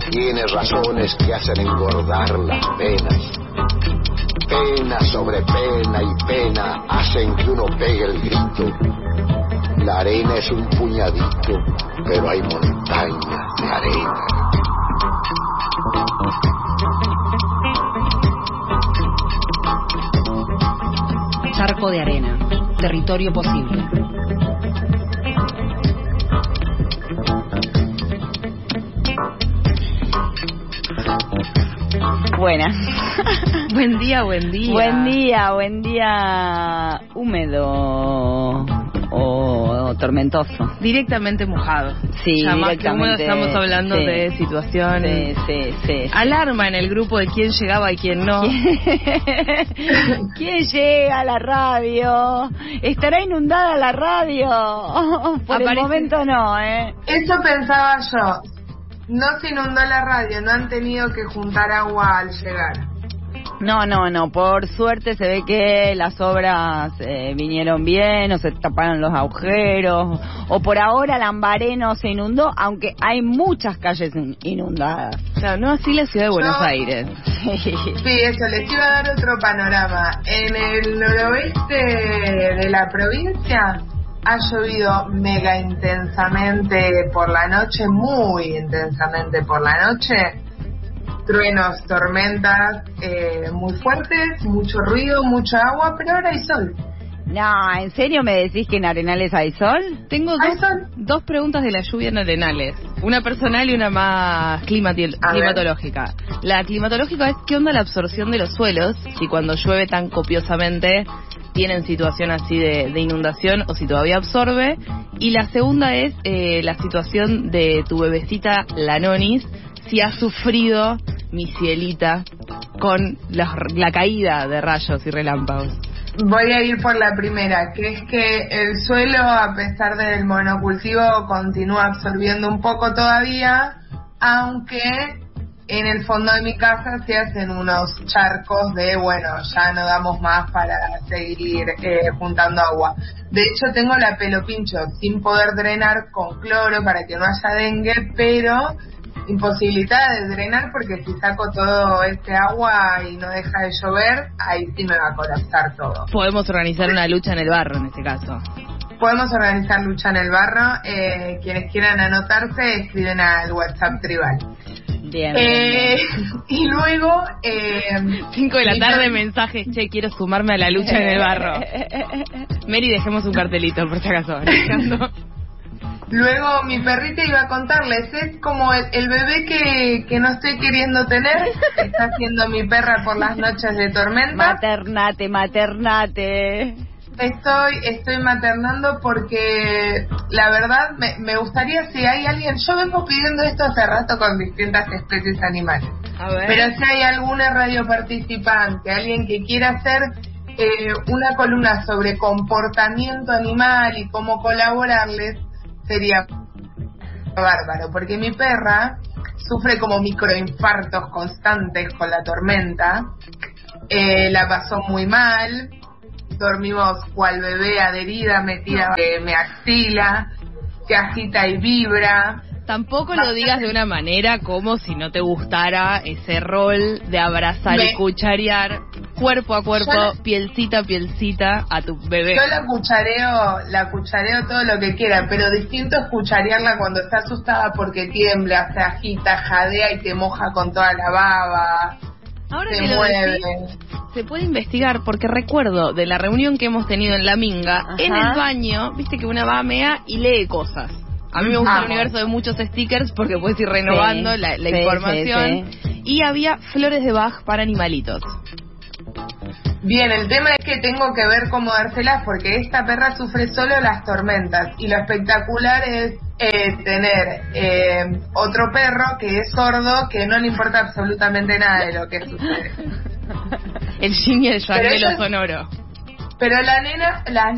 tiene razones que hacen engordar las penas. Pena sobre pena y pena hacen que uno pegue el grito. La arena es un puñadito, pero hay montañas de arena. Charco de arena, territorio posible. Buenas. Buen día, buen día. Buen día húmedo o tormentoso. Directamente mojado. Sí, ya más que húmedo, directamente. estamos hablando Sí. de situación. Sí. Alarma en el grupo de quién llegaba y quién no. ¿Quién llega a la radio? ¿Estará inundada la radio? Por el momento no, Eso pensaba yo. No se inundó la radio, no han tenido que juntar agua al llegar. No, por suerte se ve que las obras vinieron bien, o se taparon los agujeros, o por ahora Lambaré no se inundó, aunque hay muchas calles inundadas. Claro, no así la ciudad de Buenos Aires. Sí, eso, les iba a dar otro panorama. En el noroeste de la provincia ha llovido mega intensamente por la noche, muy intensamente por la noche. Truenos, tormentas muy fuertes, mucho ruido, mucha agua, pero ahora hay sol. No, ¿en serio me decís que en Arenales hay sol? Tengo dos preguntas de la lluvia en Arenales. Una personal y una más climatológica. La climatológica es ¿qué onda la absorción de los suelos? Si cuando llueve tan copiosamente tienen situación así de inundación o si todavía absorbe. Y la segunda es la situación de tu bebecita, la Nonis, si ha sufrido, mi cielita, con la caída de rayos y relámpagos. Voy a ir por la primera, que es que el suelo, a pesar del monocultivo, continúa absorbiendo un poco todavía, aunque en el fondo de mi casa se hacen unos charcos de, ya no damos más para seguir juntando agua. De hecho, tengo la pelo pincho sin poder drenar con cloro para que no haya dengue, pero imposibilitada de drenar porque si saco todo este agua y no deja de llover, ahí sí me va a colapsar todo. Podemos organizar una lucha en el barro en este caso. Podemos organizar lucha en el barro. Quienes quieran anotarse, escriben al WhatsApp tribal. Bien. Y luego 5 de la tarde, mensajes, che, quiero sumarme a la lucha en el barro. Mary, dejemos un cartelito por si acaso. Luego mi perrita iba a contarles, es como el bebé que no estoy queriendo tener, está haciendo mi perra por las noches de tormenta. Maternate. Estoy maternando porque la verdad me gustaría, si hay alguien, yo vengo pidiendo esto hace rato con distintas especies animales, pero si hay alguna radio participante, alguien que quiera hacer una columna sobre comportamiento animal y cómo colaborarles, sería bárbaro, porque mi perra sufre como microinfartos constantes con la tormenta, la pasó muy mal, dormimos cual bebé adherida, metida en mi axila, que agita y vibra. Tampoco lo digas de una manera como si no te gustara ese rol de abrazar y cucharear cuerpo a cuerpo, pielcita a pielcita a tu bebé. Yo la cuchareo todo lo que quiera, pero distinto es cucharearla cuando está asustada porque tiembla, se agita, jadea y te moja con toda la baba. Ahora que lo decís, se puede investigar, porque recuerdo de la reunión que hemos tenido en La Minga, en el baño, viste que una va a mear y lee cosas. A mí me gusta el universo de muchos stickers porque puedes ir renovando la información. Sí. Y había flores de Bach para animalitos. Bien, el tema es que tengo que ver cómo dárselas porque esta perra sufre solo las tormentas y lo espectacular es tener otro perro que es sordo, que no le importa absolutamente nada de lo que sucede. El Jimmy el Jack de lo sonoro. Pero la nena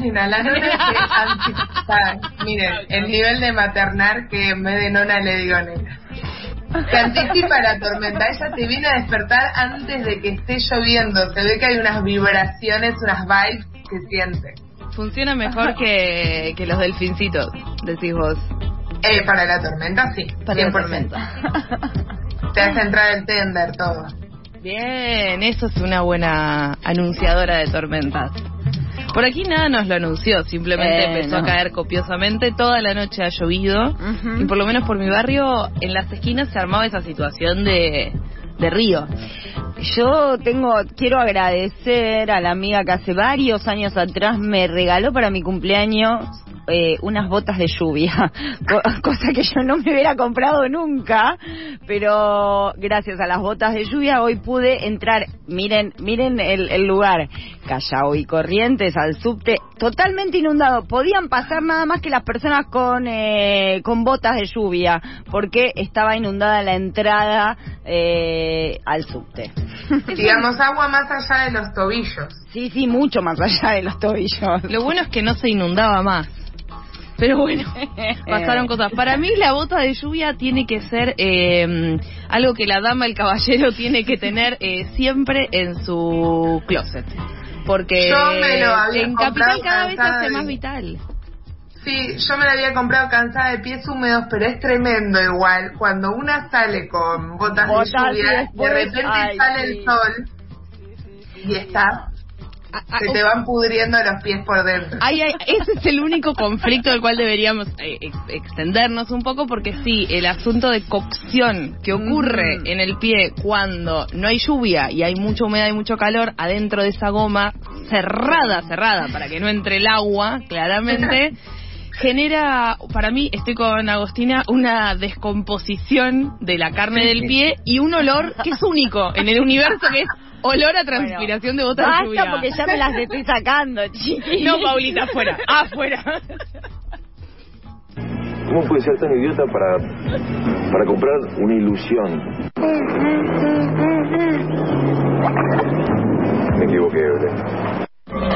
miren, el nivel de maternar que en vez de nona le digo nena. Se anticipa la tormenta, ella te viene a despertar antes de que esté lloviendo, se ve que hay unas vibraciones, unas vibes que siente. Funciona mejor que los delfincitos, decís vos. Para la tormenta, sí. Para 100%. te hace entrar el tender, todo. Bien, eso es una buena anunciadora de tormentas. Por aquí nada nos lo anunció, simplemente empezó a caer copiosamente, toda la noche ha llovido, y por lo menos por mi barrio, en las esquinas se armaba esa situación de río. Yo quiero agradecer a la amiga que hace varios años atrás me regaló para mi cumpleaños unas botas de lluvia, cosa que yo no me hubiera comprado nunca, pero gracias a las botas de lluvia hoy pude entrar, miren el lugar, Callao y Corrientes, al subte, totalmente inundado, podían pasar nada más que las personas con botas de lluvia, porque estaba inundada la entrada al subte. Digamos, agua más allá de los tobillos. Sí, mucho más allá de los tobillos. Lo bueno es que no se inundaba más. Pero bueno, pasaron cosas. Para mí la bota de lluvia tiene que ser algo que la dama, el caballero tiene que tener siempre en su closet. Porque en Capital cada vez se hace más vital. Sí, yo me la había comprado cansada de pies húmedos, pero es tremendo igual. Cuando una sale con botas de lluvia, después, de repente sale el sol y está... Se te van pudriendo los pies por dentro. Ese es el único conflicto del cual deberíamos extendernos un poco, porque sí, el asunto de cocción que ocurre en el pie cuando no hay lluvia y hay mucha humedad y mucho calor adentro de esa goma cerrada, para que no entre el agua, claramente, genera, para mí, estoy con Agostina, una descomposición de la carne del pie y un olor que es único en el universo, que es olor a transpiración de botas de lluvia. Porque ya me las estoy sacando, chiqui. No, Paulita, afuera. ¿Cómo puede ser tan idiota para comprar una ilusión? Me equivoqué, ¿verdad?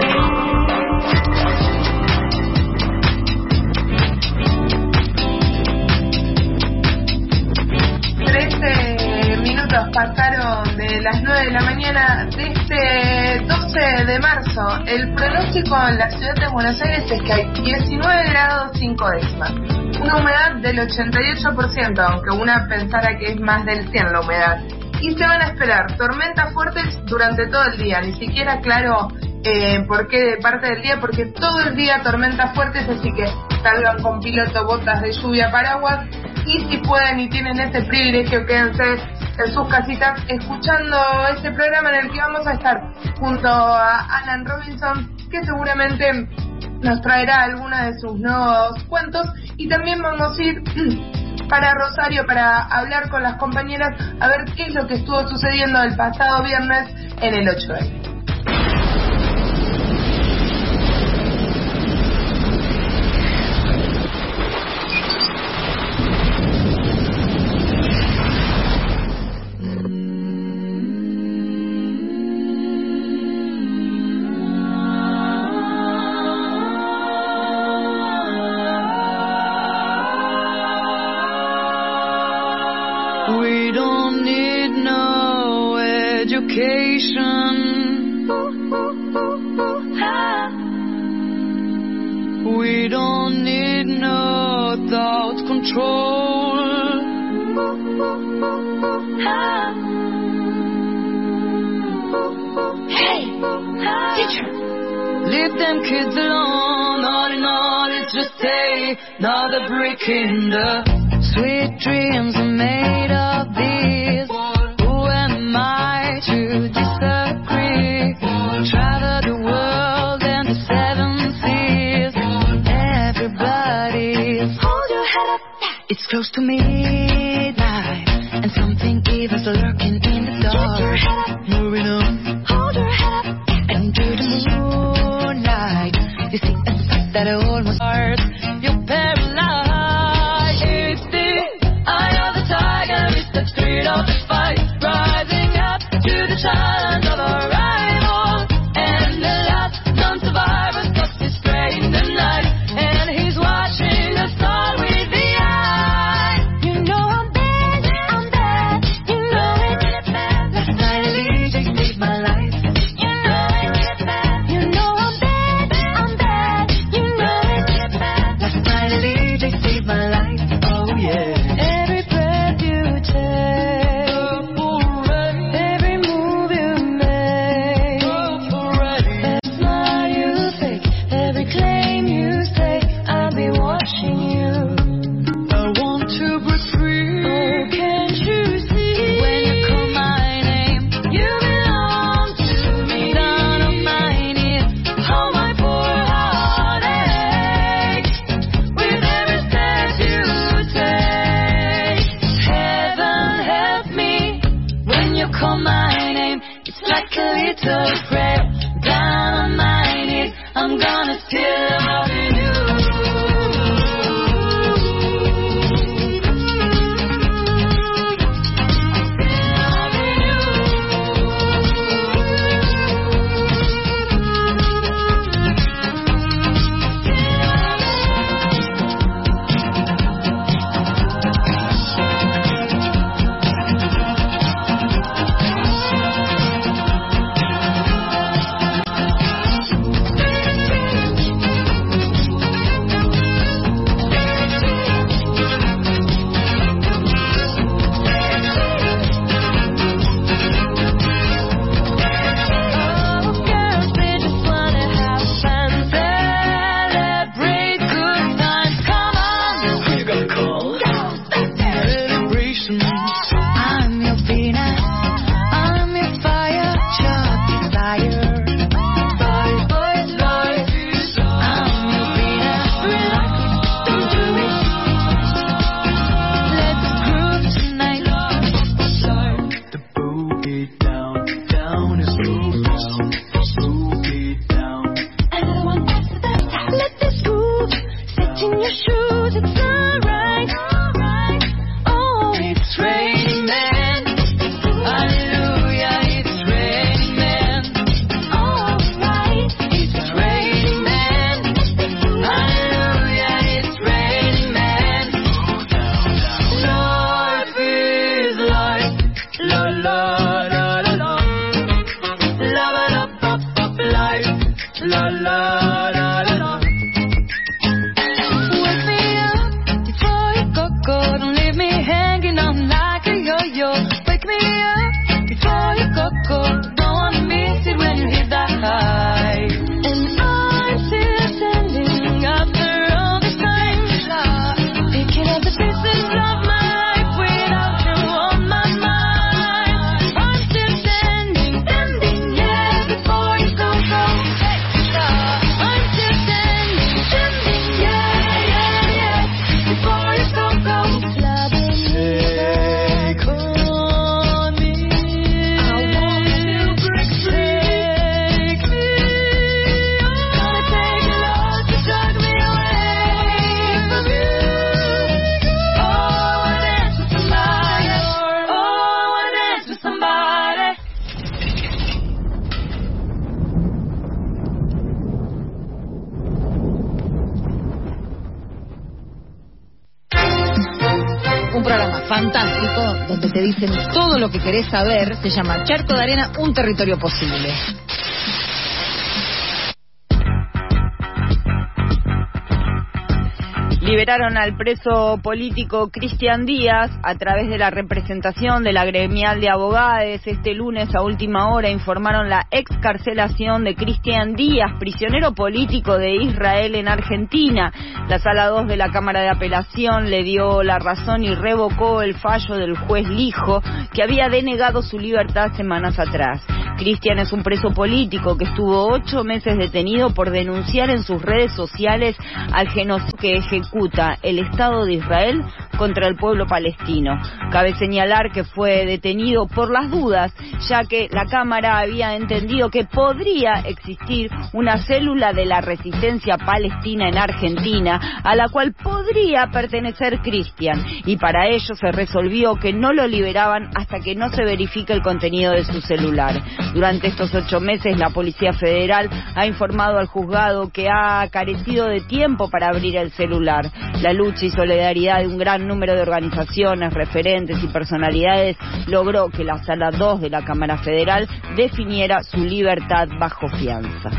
13 minutos pasaron de las 9 de la mañana de este 12 de marzo. El pronóstico en la ciudad de Buenos Aires es que hay 19 grados 5 décimas, una humedad del 88%, aunque una pensara que es más del 100 la humedad. Y se van a esperar tormentas fuertes durante todo el día, ni siquiera claro por qué de parte del día, porque todo el día tormentas fuertes, así que salgan con piloto, botas de lluvia, paraguas, y si pueden y tienen ese privilegio, quédense en sus casitas escuchando este programa en el que vamos a estar junto a Alan Robinson, que seguramente nos traerá alguna de sus nuevos cuentos, y también vamos a ir para Rosario para hablar con las compañeras a ver qué es lo que estuvo sucediendo el pasado viernes en el 8M. We don't need no education. We don't need no thought control. Hey, teacher. Leave them kids alone. All in all, it's just another brick in the sweet dreams are made of these. Who am I to disagree? Travel the world and the 7 seas. Everybody's hold your head up. It's close to midnight, and something evil's lurking in the dark. Moving on, hold your head up, and to the moonlight. You see a sight that almost hurts. You're paralyzed. Of the fight, rising up to the challenge of arrival, and the last non-survivor cuts his prey in the night, and he's watching us all with the eye. You know I'm bad, you know it. Last night Alicia saved my life. You know it. You know I'm bad, you know it. Last night un programa fantástico donde te dicen todo lo que querés saber. Se llama Charco de Arena, un territorio posible. Liberaron al preso político Cristian Díaz a través de la representación de la gremial de abogados. Este lunes a última hora informaron la excarcelación de Cristian Díaz, prisionero político de Israel en Argentina. La Sala 2 de la Cámara de Apelación le dio la razón y revocó el fallo del juez Lijo, que había denegado su libertad semanas atrás. Cristian es un preso político que estuvo 8 meses detenido por denunciar en sus redes sociales al genocidio que ejecuta el Estado de Israel contra el pueblo palestino. Cabe señalar que fue detenido por las dudas, ya que la Cámara había entendido que podría existir una célula de la resistencia palestina en Argentina, a la cual podría pertenecer Cristian, y para ello se resolvió que no lo liberaban hasta que no se verifique el contenido de su celular. Durante estos 8 meses, la Policía Federal ha informado al juzgado que ha carecido de tiempo para abrir el celular. La lucha y solidaridad de un gran número de organizaciones, referentes y personalidades logró que la Sala 2 de la Cámara Federal definiera su libertad bajo fianza.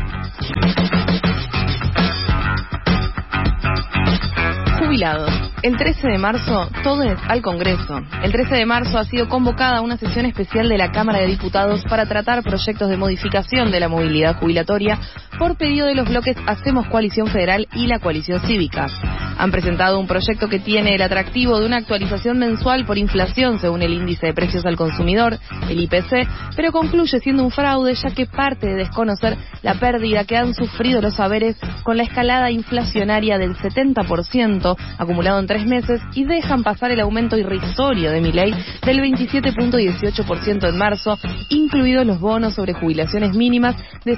Jubilados. El 13 de marzo, todos al Congreso. El 13 de marzo ha sido convocada una sesión especial de la Cámara de Diputados para tratar proyectos de modificación de la movilidad jubilatoria por pedido de los bloques Hacemos Coalición Federal y la Coalición Cívica. Han presentado un proyecto que tiene el atractivo de una actualización mensual por inflación según el índice de precios al consumidor, el IPC, pero concluye siendo un fraude ya que parte de desconocer la pérdida que han sufrido los haberes con la escalada inflacionaria del 70% acumulado en 3 meses y dejan pasar el aumento irrisorio de Milei del 27.18% en marzo, incluidos los bonos sobre jubilaciones mínimas de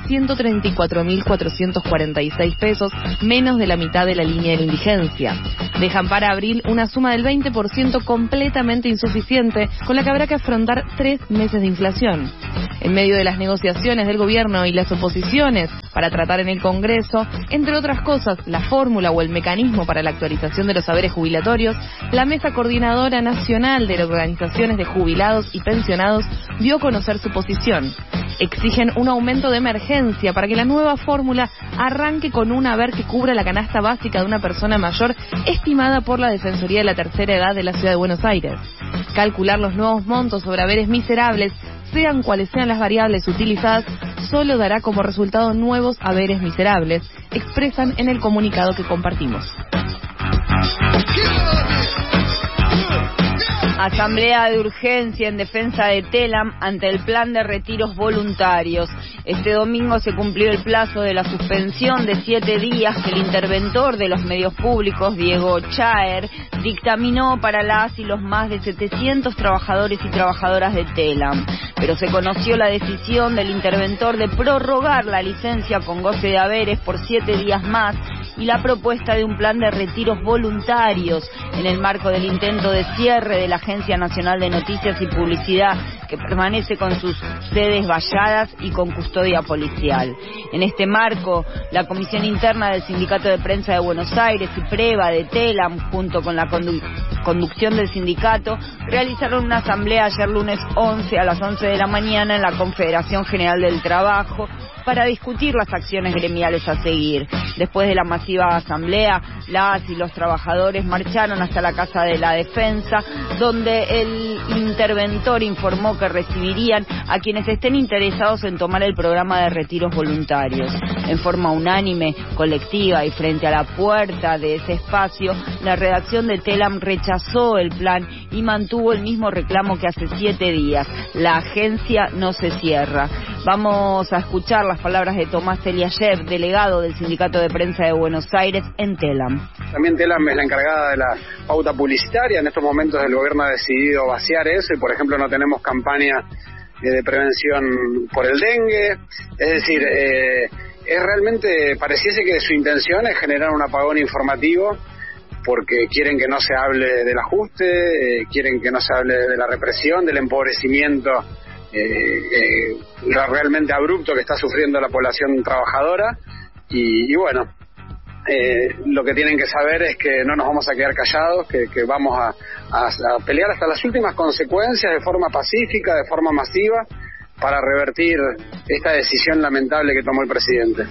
134.446 pesos, menos de la mitad de la línea de la indigencia. Dejan para abril una suma del 20% completamente insuficiente, con la que habrá que afrontar 3 meses de inflación. En medio de las negociaciones del gobierno y las oposiciones para tratar en el Congreso, entre otras cosas, la fórmula o el mecanismo para la actualización de los haberes jubilatorios, la Mesa Coordinadora Nacional de las Organizaciones de Jubilados y Pensionados dio a conocer su posición. Exigen un aumento de emergencia para que la nueva fórmula arranque con un haber que cubra la canasta básica de una persona mayor estimada por la Defensoría de la Tercera Edad de la Ciudad de Buenos Aires. Calcular los nuevos montos sobre haberes miserables, sean cuales sean las variables utilizadas, solo dará como resultado nuevos haberes miserables, expresan en el comunicado que compartimos. Asamblea de urgencia en defensa de Telam ante el plan de retiros voluntarios. Este domingo se cumplió el plazo de la suspensión de 7 días que el interventor de los medios públicos, Diego Chaer, dictaminó para las y los más de 700 trabajadores y trabajadoras de Telam. Pero se conoció la decisión del interventor de prorrogar la licencia con goce de haberes por 7 días más y la propuesta de un plan de retiros voluntarios en el marco del intento de cierre de la Agencia Nacional de Noticias y Publicidad, que permanece con sus sedes valladas y con custodia policial. En este marco, la Comisión Interna del Sindicato de Prensa de Buenos Aires y Preva de Telam, junto con la conducción del sindicato, realizaron una asamblea ayer lunes 11 a las 11 de la mañana en la Confederación General del Trabajo para discutir las acciones gremiales a seguir. Después de la masiva asamblea, las y los trabajadores marcharon hasta la Casa de la Defensa, donde el interventor informó que recibirían a quienes estén interesados en tomar el programa de retiros voluntarios. En forma unánime, colectiva y frente a la puerta de ese espacio, la redacción de Telam rechazó el plan y mantuvo el mismo reclamo que hace 7 días. La agencia no se cierra. Vamos a escuchar las palabras de Tomás Eliashev, delegado del Sindicato de Prensa de Buenos Aires en Telam. También Telam es la encargada de la pauta publicitaria. En estos momentos el gobierno ha decidido vaciar eso y, por ejemplo, no tenemos campaña de prevención por el dengue. Es decir, es realmente, pareciese que su intención es generar un apagón informativo porque quieren que no se hable del ajuste, quieren que no se hable de la represión, del empobrecimiento realmente abrupto que está sufriendo la población trabajadora y bueno, lo que tienen que saber es que no nos vamos a quedar callados, que vamos a pelear hasta las últimas consecuencias de forma pacífica, de forma masiva, para revertir esta decisión lamentable que tomó el presidente.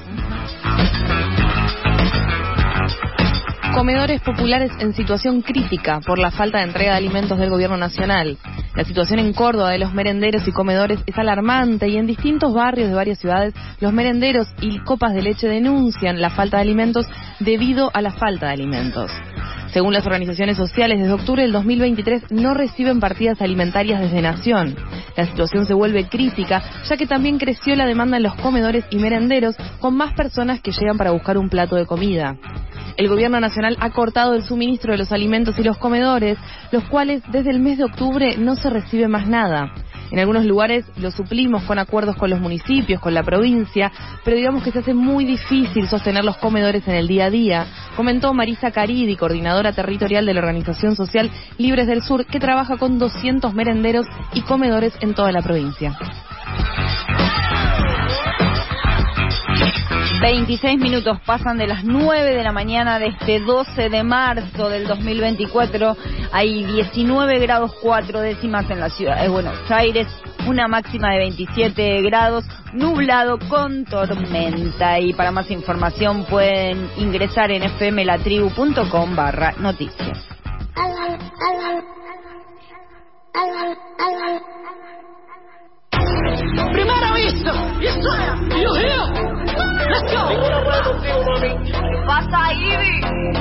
Comedores populares en situación crítica por la falta de entrega de alimentos del gobierno nacional. La situación en Córdoba de los merenderos y comedores es alarmante y en distintos barrios de varias ciudades los merenderos y copas de leche denuncian la falta de alimentos debido a la falta de alimentos. Según las organizaciones sociales, desde octubre del 2023 no reciben partidas alimentarias desde Nación. La situación se vuelve crítica, ya que también creció la demanda en los comedores y merenderos, con más personas que llegan para buscar un plato de comida. El gobierno nacional ha cortado el suministro de los alimentos y los comedores, los cuales desde el mes de octubre no se recibe más nada. En algunos lugares lo suplimos con acuerdos con los municipios, con la provincia, pero digamos que se hace muy difícil sostener los comedores en el día a día, comentó Marisa Caridi, coordinadora territorial de la organización social Libres del Sur, que trabaja con 200 merenderos y comedores en toda la provincia. 26 minutos pasan de las 9 de la mañana de este 12 de marzo del 2024. Hay 19 grados 4 décimas en la ciudad de Buenos Aires, una máxima de 27 grados, nublado con tormenta. Y para más información pueden ingresar en fmlatribu.com/noticias. Primera vista, yes sir, you here? Let's go. Pasa Ivy.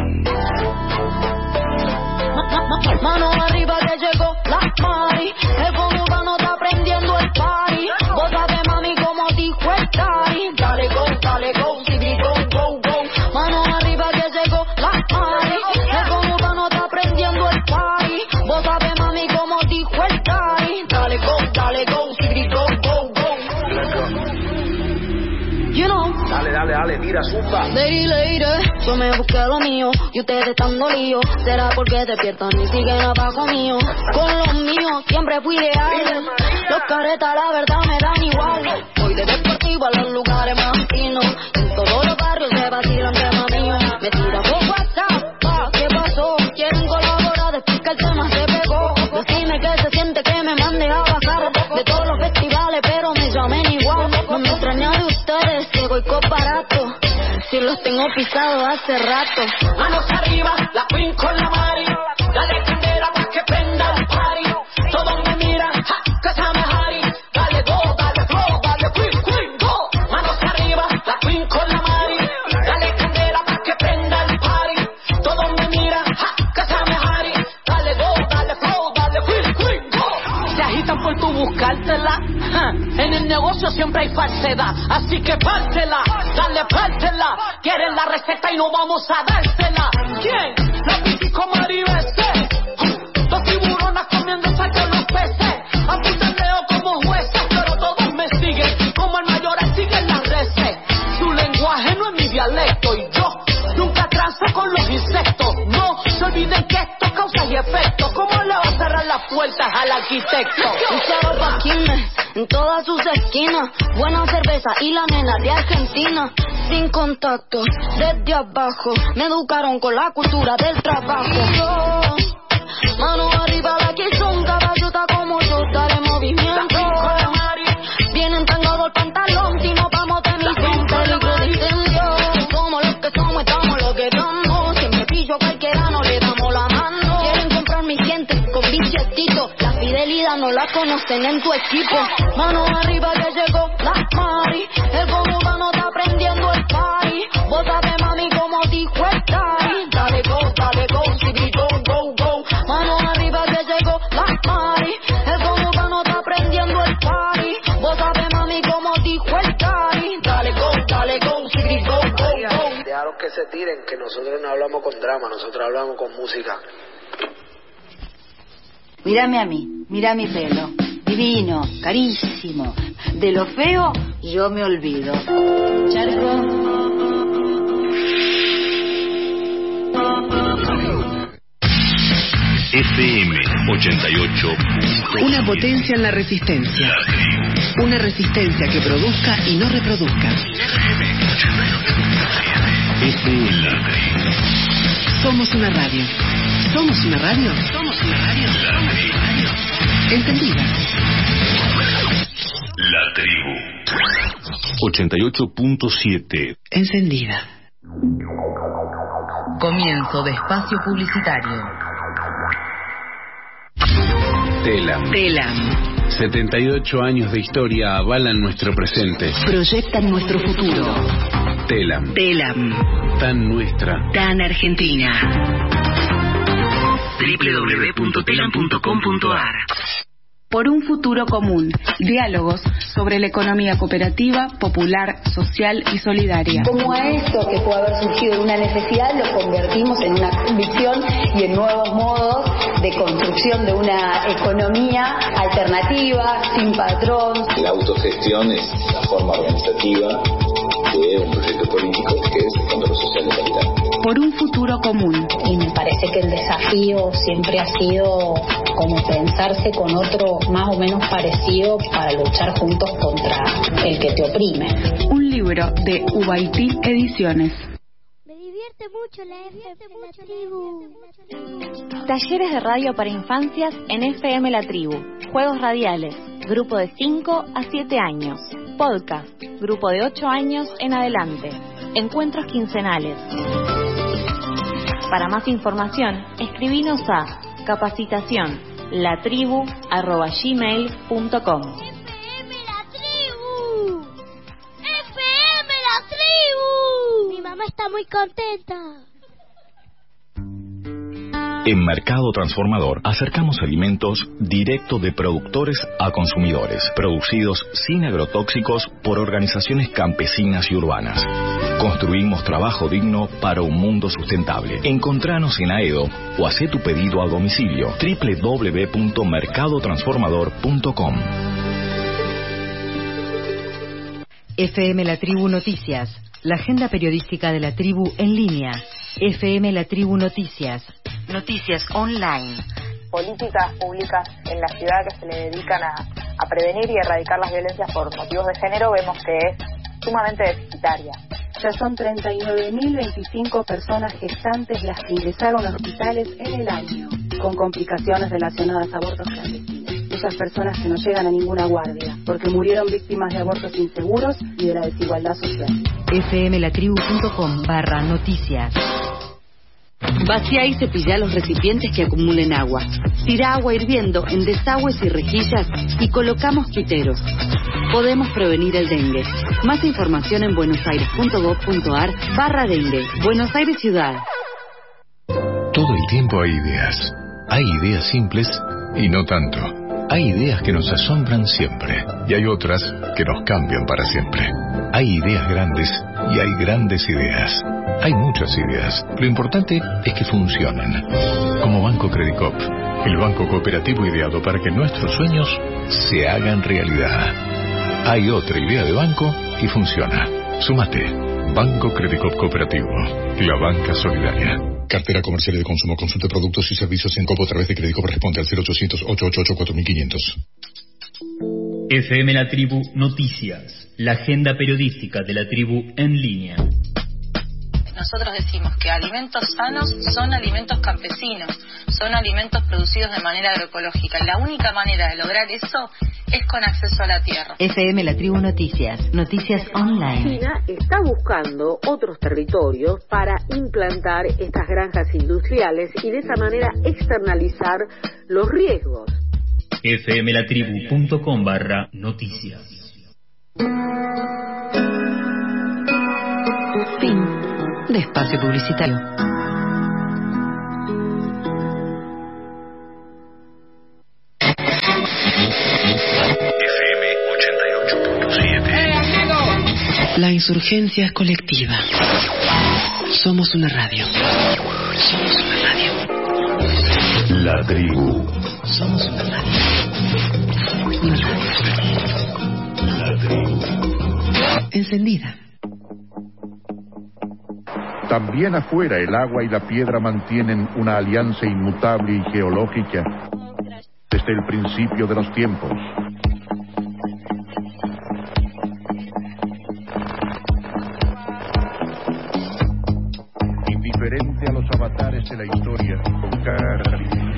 Mano arriba que llegó la party, el conurbano está prendiendo el party. Vos sabés mami como dijo el Tari. Dale go, sigri go, go, go. Mano arriba que llegó la party, el conurbano está prendiendo el party. Vos sabés mami como dijo el Tari. Dale go, sigri go, go, go. You know. Dale, mira, zumba. Lady, yo me busqué lo mío y ustedes están dolidos. ¿Será porque despiertan y siguen abajo mío? Con los míos siempre fui leal. Los caretas la verdad me dan igual. Voy de deportivo a los lugares más finos. En todos los barrios se vacilan tema mío. Me tira por WhatsApp, ¿qué pasó? Quieren colaborar después que el tema se pegó. Decime que se siente que me mande a bajar de todos los festivales, pero me llamen igual. No me extraña de ustedes, que voy con barato. Si los tengo pisados hace rato. Manos arriba, la Queen con la Mari. Dale candela pa' que prenda el party. Todos me miran, ja, que se me Harry. Dale go, dale flow, dale Queen, go. Manos arriba, la Queen con la Mari. Dale candela pa' que prenda el party. Todos me miran, ja, que se me Harry. Dale go, dale flow, dale Queen, go. Se agitan por tu buscártela. En el negocio siempre hay falsedad, así que pártela, dale pártela. Quieren la receta y no vamos a dársela. ¿Quién? La Pipico Maribese. Dos tiburonas comiendo sal con los peces. Apuntaleo como jueces, pero todos me siguen. Como el mayor siguen las reces. Su lenguaje no es mi dialecto y yo nunca transo con los insectos. No se olviden que esto causa y efecto. ¿Cómo le va a cerrar las puertas al arquitecto? Usaba paquines en todas sus esquinas, buena cerveza y la nena de Argentina. Sin contacto, desde abajo, me educaron con la cultura del trabajo. Mano arriba, la que son caballota como yo, dale movimiento. Vienen tangados el pantalón, si no vamos de misión, peligro de incendio. Somos los que somos, estamos lo que damos. Siempre pillo cualquiera, no le damos la mano. Quieren comprar mis dientes con bichetito, la fidelidad no la conocen en tu equipo. Mano arriba que llegó la Mari, el conurbano está prendiendo el party. Vos sabés mami como dijo el Tari. Dale go, sigri go, go, go. Mano arriba que llegó la Mari, el conurbano está prendiendo el party. Vos sabés mami como dijo el Tari. Dale go, sigri go, go, go. Dejaron que se tiren, que nosotros no hablamos con drama, nosotros hablamos con música. Mírame a mí, mira mi pelo, divino, carísimo. De lo feo, yo me olvido. FM 88. Una potencia en la resistencia. Una resistencia que produzca y no reproduzca. FM. Somos una radio. ¿Somos una radio? ¿Somos una radio? ¿Somos una radio? Entendida. La tribu. 88.7. Encendida. Comienzo de espacio publicitario. Telam. 78 años de historia avalan nuestro presente. Proyectan nuestro futuro. Telam. Tan nuestra. Tan argentina. www.telam.com.ar. Por un futuro común. Diálogos sobre la economía cooperativa, popular, social y solidaria. Como a esto que puede haber surgido de una necesidad, lo convertimos en una convicción y en nuevos modos de construcción de una economía alternativa, sin patrón. La autogestión es la forma organizativa de un proyecto político que es el control social de calidad. Por un futuro común. Y me parece que el desafío siempre ha sido como pensarse con otro más o menos parecido para luchar juntos contra el que te oprime. Un libro de Ubaití Ediciones. Me divierte mucho la tribu. Talleres de radio para infancias en FM La Tribu. Juegos radiales. Grupo de 5 a 7 años. Podcast. Grupo de 8 años en adelante. Encuentros quincenales. Para más información, escribinos a capacitación@gmail.com. FM La Tribu. Mi mamá está muy contenta. En Mercado Transformador acercamos alimentos directo de productores a consumidores, producidos sin agrotóxicos por organizaciones campesinas y urbanas. Construimos trabajo digno para un mundo sustentable. Encontranos en Aedo o hacé tu pedido a domicilio www.mercadotransformador.com. FM La Tribu Noticias, la agenda periodística de la tribu en línea. FM La Tribu Noticias, noticias online. Políticas públicas en la ciudad que se le dedican a prevenir y erradicar las violencias por motivos de género, vemos que es sumamente deficitaria. Ya son 39.025 personas gestantes las que ingresaron a hospitales en el año, con complicaciones relacionadas a abortos clandestinos. Esas personas que no llegan a ninguna guardia, porque murieron víctimas de abortos inseguros y de la desigualdad social. fmlatribu.com/noticias. Vacía y cepilla los recipientes que acumulen agua. Tira agua hirviendo en desagües y rejillas y colocamos quiteros. Podemos prevenir el dengue. Más información en buenosaires.gov.ar/dengue. Buenos Aires Ciudad. Todo el tiempo hay ideas. Hay ideas simples y no tanto. Hay ideas que nos asombran siempre y hay otras que nos cambian para siempre. Hay ideas grandes y hay grandes ideas. Hay muchas ideas. Lo importante es que funcionen. Como Banco Credicop, el banco cooperativo ideado para que nuestros sueños se hagan realidad. Hay otra idea de banco y funciona. Súmate. Banco Credicop Cooperativo. La banca solidaria. Cartera comercial y de consumo. Consulte productos y servicios en Copo a través de Credicop. Responde al 0800-888-4500. FM La Tribu Noticias. La agenda periodística de la tribu en línea. Nosotros decimos que alimentos sanos son alimentos campesinos, son alimentos producidos de manera agroecológica. La única manera de lograr eso es con acceso a la tierra. FM La Tribu Noticias, noticias online. China está buscando otros territorios para implantar estas granjas industriales y de esa manera externalizar los riesgos. fmlatribu.com/noticias. Fin de espacio publicitario. FM 88.7. La insurgencia es colectiva. Somos una radio. Somos una radio. La tribu. Somos una radio. Una radio. La tribu. Encendida. También afuera el agua y la piedra mantienen una alianza inmutable y geológica desde el principio de los tiempos. Indiferente a los avatares de la historia, con cara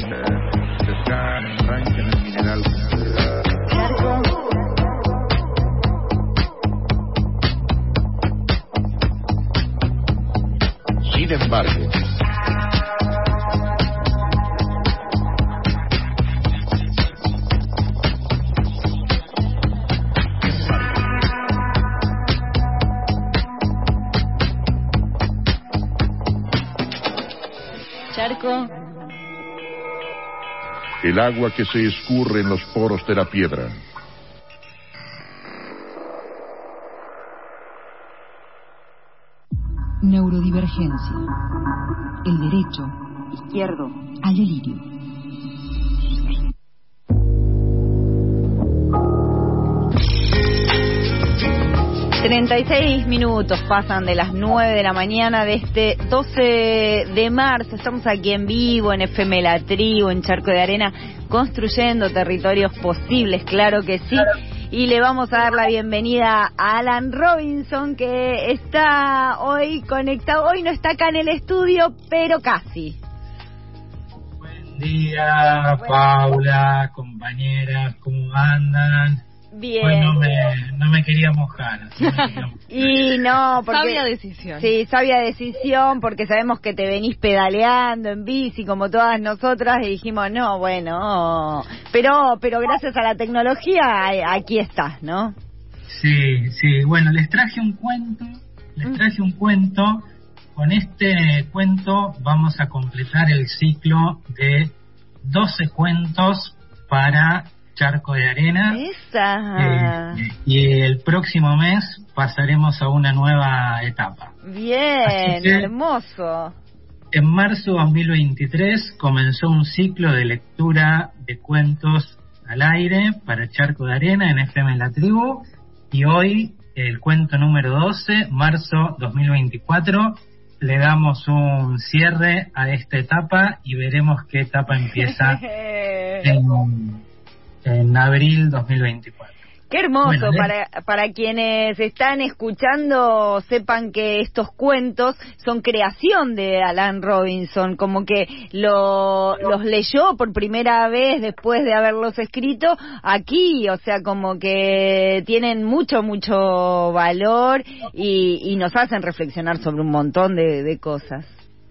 arranca en el mineral. Sin embargo, Charco. el agua que se escurre en los poros de la piedra. Neurodivergencia. El derecho izquierdo al delirio. ...36 pasan de las 9 de la mañana de este 12 de marzo. Estamos aquí en vivo, en FM La Tribu, en Charco de Arena, construyendo territorios posibles, claro que sí. Y le vamos a dar la bienvenida a Alan Robinson, que está hoy conectado. Hoy no está acá en el estudio, pero casi. Buen día, Paula, compañeras, ¿cómo andan? Bien. Bueno, no me quería mojar. Y no, porque... Sabia decisión. Sí, sabia decisión, porque sabemos que te venís pedaleando en bici como todas nosotras y dijimos, no, bueno, pero gracias a la tecnología aquí estás, ¿no? Sí, bueno, les traje un cuento. Con este cuento vamos a completar el ciclo de 12 cuentos para Charco de Arena. Y el próximo mes pasaremos a una nueva etapa. Bien, hermoso. En marzo de 2023 comenzó un ciclo de lectura de cuentos al aire para Charco de Arena en FM La Tribu, y hoy el cuento número 12, marzo 2024, le damos un cierre a esta etapa y veremos qué etapa empieza en abril 2024. Qué hermoso. Bueno, para quienes están escuchando, sepan que estos cuentos son creación de Alan Robinson, como que los leyó por primera vez después de haberlos escrito aquí, o sea, como que tienen mucho valor y nos hacen reflexionar sobre un montón de cosas.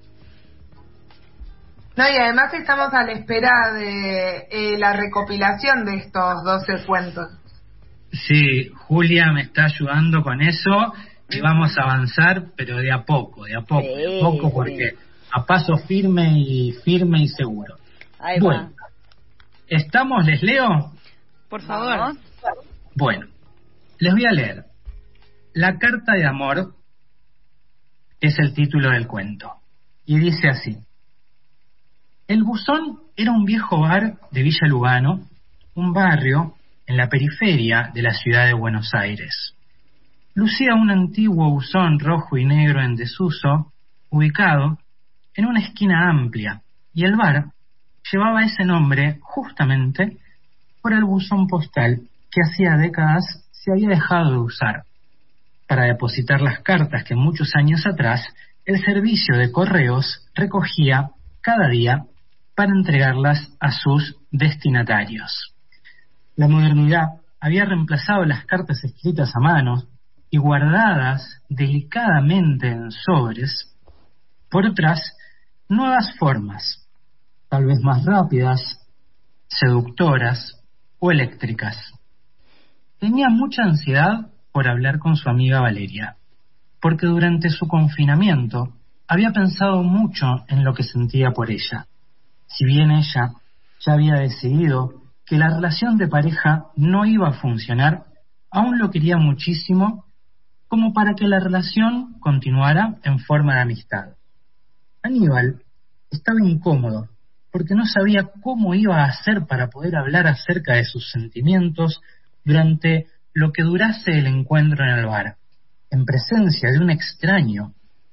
No, y además estamos a la espera de la recopilación de estos 12 cuentos. Sí, Julia me está ayudando con eso y vamos a avanzar, pero de a poco, porque a paso firme y seguro. Ahí bueno, va. ¿Estamos? ¿Les leo? Por favor. Bueno, les voy a leer. La carta de amor es el título del cuento y dice así. El Buzón era un viejo bar de Villa Lugano, un barrio en la periferia de la ciudad de Buenos Aires. Lucía un antiguo buzón rojo y negro en desuso, ubicado en una esquina amplia, y el bar llevaba ese nombre justamente por el buzón postal que hacía décadas se había dejado de usar para depositar las cartas que muchos años atrás el servicio de correos recogía cada día para entregarlas a sus destinatarios. La modernidad había reemplazado las cartas escritas a mano y guardadas delicadamente en sobres por otras nuevas formas, tal vez más rápidas, seductoras o eléctricas. Tenía mucha ansiedad por hablar con su amiga Valeria, porque durante su confinamiento había pensado mucho en lo que sentía por ella. Si bien ella ya había decidido que la relación de pareja no iba a funcionar, aún lo quería muchísimo como para que la relación continuara en forma de amistad. Aníbal estaba incómodo porque no sabía cómo iba a hacer para poder hablar acerca de sus sentimientos durante lo que durase el encuentro en el bar, en presencia de un extraño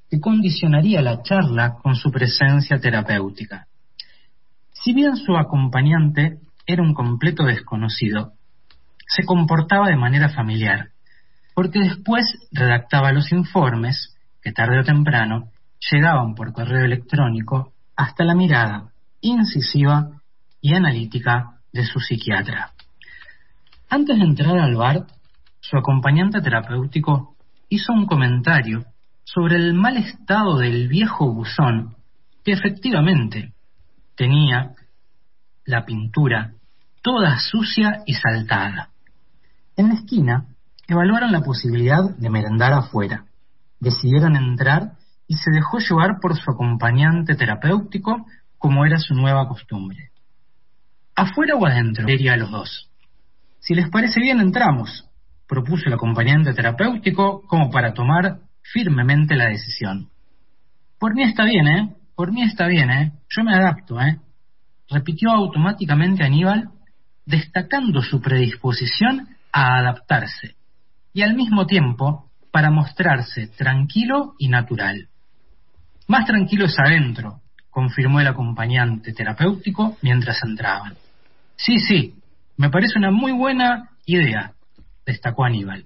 que condicionaría la charla con su presencia terapéutica. Si bien su acompañante era un completo desconocido, se comportaba de manera familiar, porque después redactaba los informes que tarde o temprano llegaban por correo electrónico hasta la mirada incisiva y analítica de su psiquiatra. Antes de entrar al bar, su acompañante terapéutico hizo un comentario sobre el mal estado del viejo buzón, que efectivamente tenía la pintura toda sucia y saltada. En la esquina evaluaron la posibilidad de merendar afuera, decidieron entrar y se dejó llevar por su acompañante terapéutico como era su nueva costumbre. ¿Afuera o adentro?, diría a los dos. Si les parece bien, entramos, propuso el acompañante terapéutico como para tomar firmemente la decisión. Por mí está bien, ¿eh? Por mí está bien, ¿eh? Yo me adapto, ¿eh? Repitió automáticamente Aníbal, destacando su predisposición a adaptarse y al mismo tiempo para mostrarse tranquilo y natural. Más tranquilo es adentro, confirmó el acompañante terapéutico mientras entraban. Sí, me parece una muy buena idea, destacó Aníbal.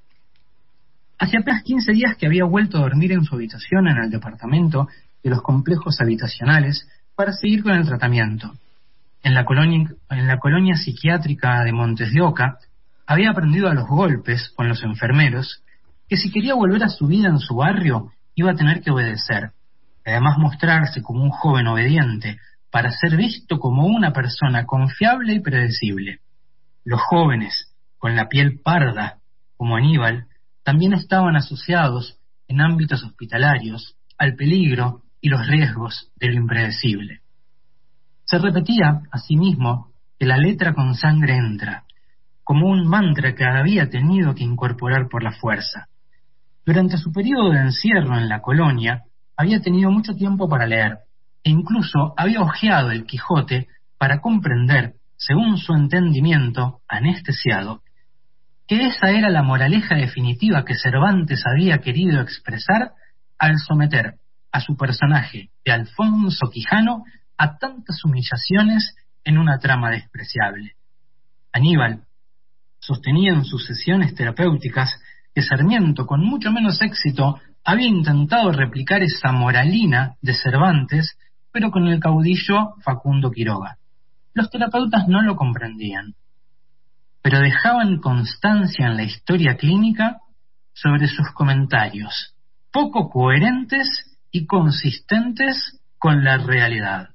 Hacía apenas 15 días que había vuelto a dormir en su habitación en el departamento de los complejos habitacionales para seguir con el tratamiento. En la colonia psiquiátrica de Montes de Oca, había aprendido a los golpes con los enfermeros que si quería volver a su vida en su barrio iba a tener que obedecer, y además mostrarse como un joven obediente para ser visto como una persona confiable y predecible. Los jóvenes, con la piel parda, como Aníbal, también estaban asociados en ámbitos hospitalarios al peligro y los riesgos de lo impredecible. Se repetía, asimismo, que la letra con sangre entra, como un mantra que había tenido que incorporar por la fuerza. Durante su periodo de encierro en la colonia, había tenido mucho tiempo para leer, e incluso había hojeado el Quijote para comprender, según su entendimiento anestesiado, que esa era la moraleja definitiva que Cervantes había querido expresar al someter a su personaje de Alfonso Quijano a tantas humillaciones en una trama despreciable. Aníbal sostenía en sus sesiones terapéuticas que Sarmiento, con mucho menos éxito, había intentado replicar esa moralina de Cervantes, pero con el caudillo Facundo Quiroga. Los terapeutas no lo comprendían, pero dejaban constancia en la historia clínica sobre sus comentarios, poco coherentes y consistentes con la realidad.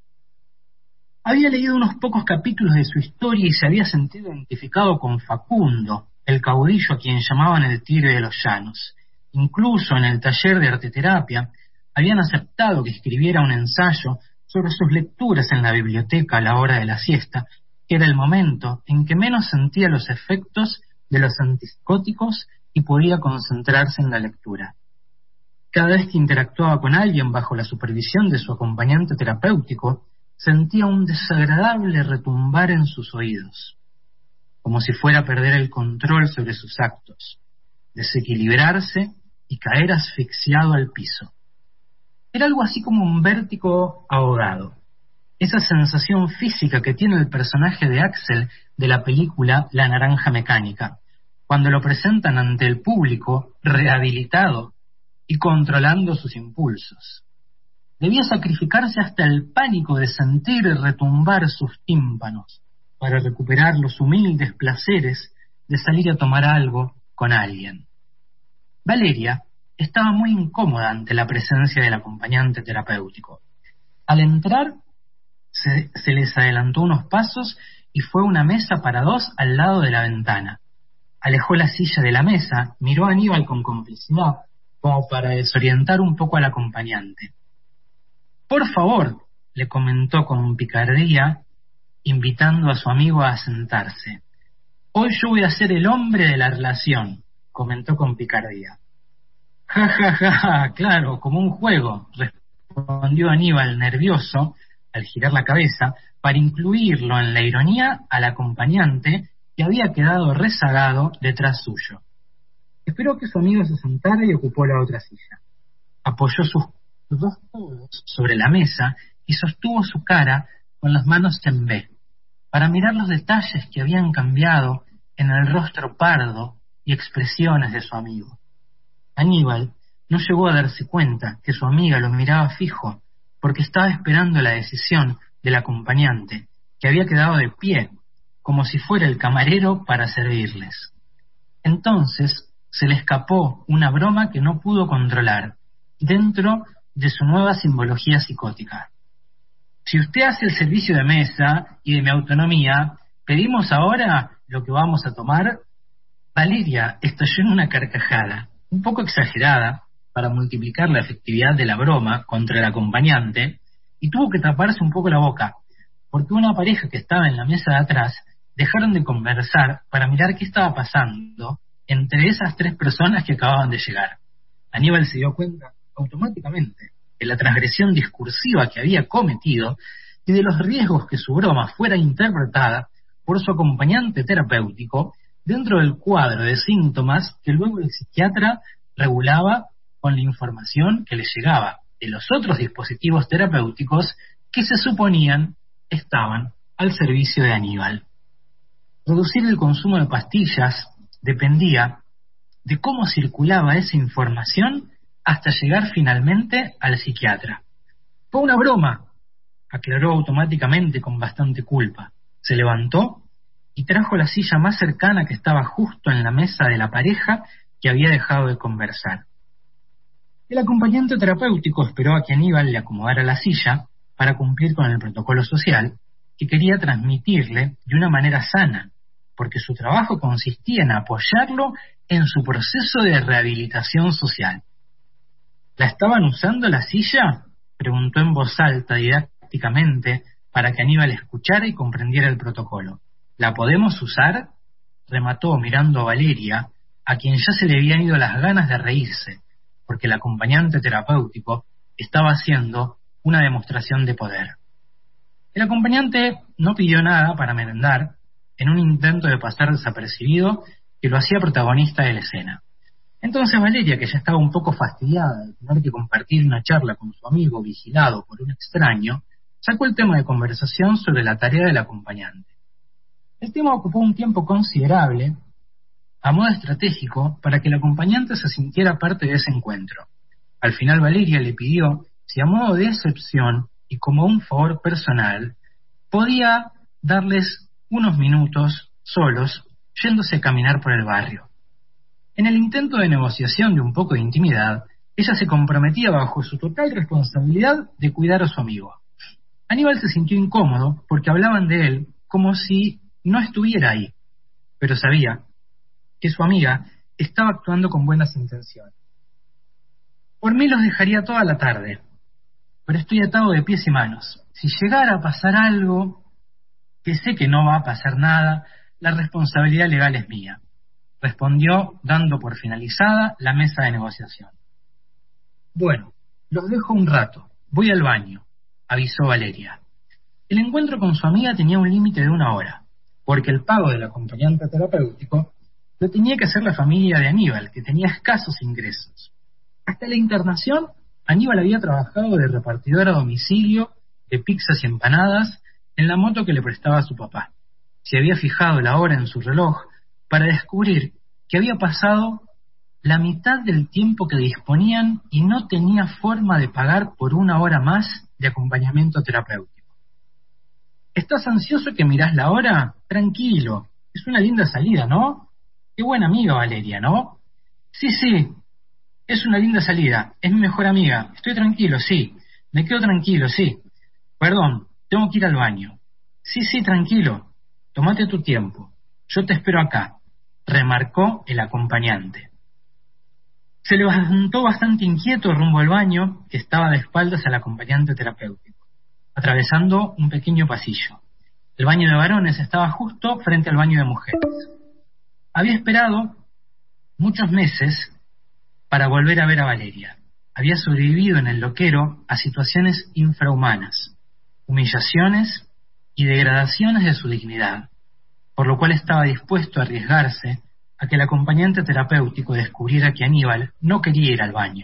Había leído unos pocos capítulos de su historia y se había sentido identificado con Facundo, el caudillo a quien llamaban el Tigre de los Llanos. Incluso en el taller de arteterapia habían aceptado que escribiera un ensayo sobre sus lecturas en la biblioteca a la hora de la siesta, que era el momento en que menos sentía los efectos de los antipsicóticos y podía concentrarse en la lectura. Cada vez que interactuaba con alguien bajo la supervisión de su acompañante terapéutico, sentía un desagradable retumbar en sus oídos, como si fuera a perder el control sobre sus actos, desequilibrarse y caer asfixiado al piso. Era algo así como un vértigo ahogado, esa sensación física que tiene el personaje de Axel de la película La Naranja Mecánica, cuando lo presentan ante el público rehabilitado y controlando sus impulsos. Debía sacrificarse hasta el pánico de sentir retumbar sus tímpanos para recuperar los humildes placeres de salir a tomar algo con alguien. Valeria estaba muy incómoda ante la presencia del acompañante terapéutico. Al entrar, se les adelantó unos pasos y fue a una mesa para dos al lado de la ventana. Alejó la silla de la mesa, miró a Aníbal con complicidad, como para desorientar un poco al acompañante. Por favor, le comentó con picardía, invitando a su amigo a sentarse. Hoy yo voy a ser el hombre de la relación, comentó con picardía. Ja, claro, como un juego, respondió Aníbal nervioso al girar la cabeza para incluirlo en la ironía al acompañante que había quedado rezagado detrás suyo. Esperó que su amigo se sentara y ocupó la otra silla. apoyó sus dos codos sobre la mesa y sostuvo su cara con las manos en V, para mirar los detalles que habían cambiado en el rostro pardo y expresiones de su amigo. Aníbal no llegó a darse cuenta que su amiga lo miraba fijo, porque estaba esperando la decisión del acompañante, que había quedado de pie, como si fuera el camarero para servirles. Entonces se le escapó una broma que no pudo controlar, dentro de su nueva simbología psicótica. Si usted hace el servicio de mesa y de mi autonomía, ¿pedimos ahora lo que vamos a tomar? Valeria estalló en una carcajada, un poco exagerada, para multiplicar la efectividad de la broma contra el acompañante, y tuvo que taparse un poco la boca, porque una pareja que estaba en la mesa de atrás dejaron de conversar para mirar qué estaba pasando entre esas tres personas que acababan de llegar. Aníbal se dio cuenta automáticamente de la transgresión discursiva que había cometido y de los riesgos que su broma fuera interpretada por su acompañante terapéutico dentro del cuadro de síntomas que luego el psiquiatra regulaba con la información que le llegaba de los otros dispositivos terapéuticos que se suponían estaban al servicio de Aníbal. Reducir el consumo de pastillas dependía de cómo circulaba esa información hasta llegar finalmente al psiquiatra. Fue una broma, aclaró automáticamente con bastante culpa. Se levantó y trajo la silla más cercana que estaba justo en la mesa de la pareja que había dejado de conversar. El acompañante terapéutico esperó a que Aníbal le acomodara la silla para cumplir con el protocolo social que quería transmitirle de una manera sana, porque su trabajo consistía en apoyarlo en su proceso de rehabilitación social. ¿La estaban usando la silla?, preguntó en voz alta didácticamente para que Aníbal escuchara y comprendiera el protocolo. ¿La podemos usar?, remató mirando a Valeria, a quien ya se le habían ido las ganas de reírse, porque el acompañante terapéutico estaba haciendo una demostración de poder. El acompañante no pidió nada para merendar, en un intento de pasar desapercibido que lo hacía protagonista de la escena. Entonces Valeria, que ya estaba un poco fastidiada de tener que compartir una charla con su amigo vigilado por un extraño, sacó el tema de conversación sobre la tarea del acompañante. El tema ocupó un tiempo considerable, a modo estratégico, para que el acompañante se sintiera parte de ese encuentro. Al final Valeria le pidió si a modo de excepción y como un favor personal, podía darles unos minutos solos yéndose a caminar por el barrio. En el intento de negociación de un poco de intimidad, ella se comprometía bajo su total responsabilidad de cuidar a su amigo. Aníbal se sintió incómodo porque hablaban de él como si no estuviera ahí, pero sabía que su amiga estaba actuando con buenas intenciones. Por mí los dejaría toda la tarde, pero estoy atado de pies y manos. Si llegara a pasar algo, que sé que no va a pasar nada, la responsabilidad legal es mía, respondió dando por finalizada la mesa de negociación. Bueno, los dejo un rato, voy al baño, avisó Valeria. El encuentro con su amiga tenía un límite de 1 hora, porque el pago del acompañante terapéutico lo tenía que hacer la familia de Aníbal, que tenía escasos ingresos. Hasta la internación, Aníbal había trabajado de repartidor a domicilio de pizzas y empanadas en la moto que le prestaba a su papá. Se había fijado la hora en su reloj para descubrir que había pasado la mitad del tiempo que disponían y no tenía forma de pagar por 1 hora más de acompañamiento terapéutico. ¿Estás ansioso que mirás la hora? Tranquilo, es una linda salida, ¿no? Qué buena amiga Valeria, ¿no? Sí, es una linda salida, es mi mejor amiga, estoy tranquilo, sí, me quedo tranquilo, sí. Perdón, tengo que ir al baño. Sí, tranquilo, tómate tu tiempo, yo te espero acá, remarcó el acompañante. Se levantó bastante inquieto rumbo al baño, que estaba de espaldas al acompañante terapéutico, atravesando un pequeño pasillo. El baño de varones estaba justo frente al baño de mujeres. Había esperado muchos meses para volver a ver a Valeria. Había sobrevivido en el loquero a situaciones infrahumanas, humillaciones y degradaciones de su dignidad, por lo cual estaba dispuesto a arriesgarse a que el acompañante terapéutico descubriera que Aníbal no quería ir al baño,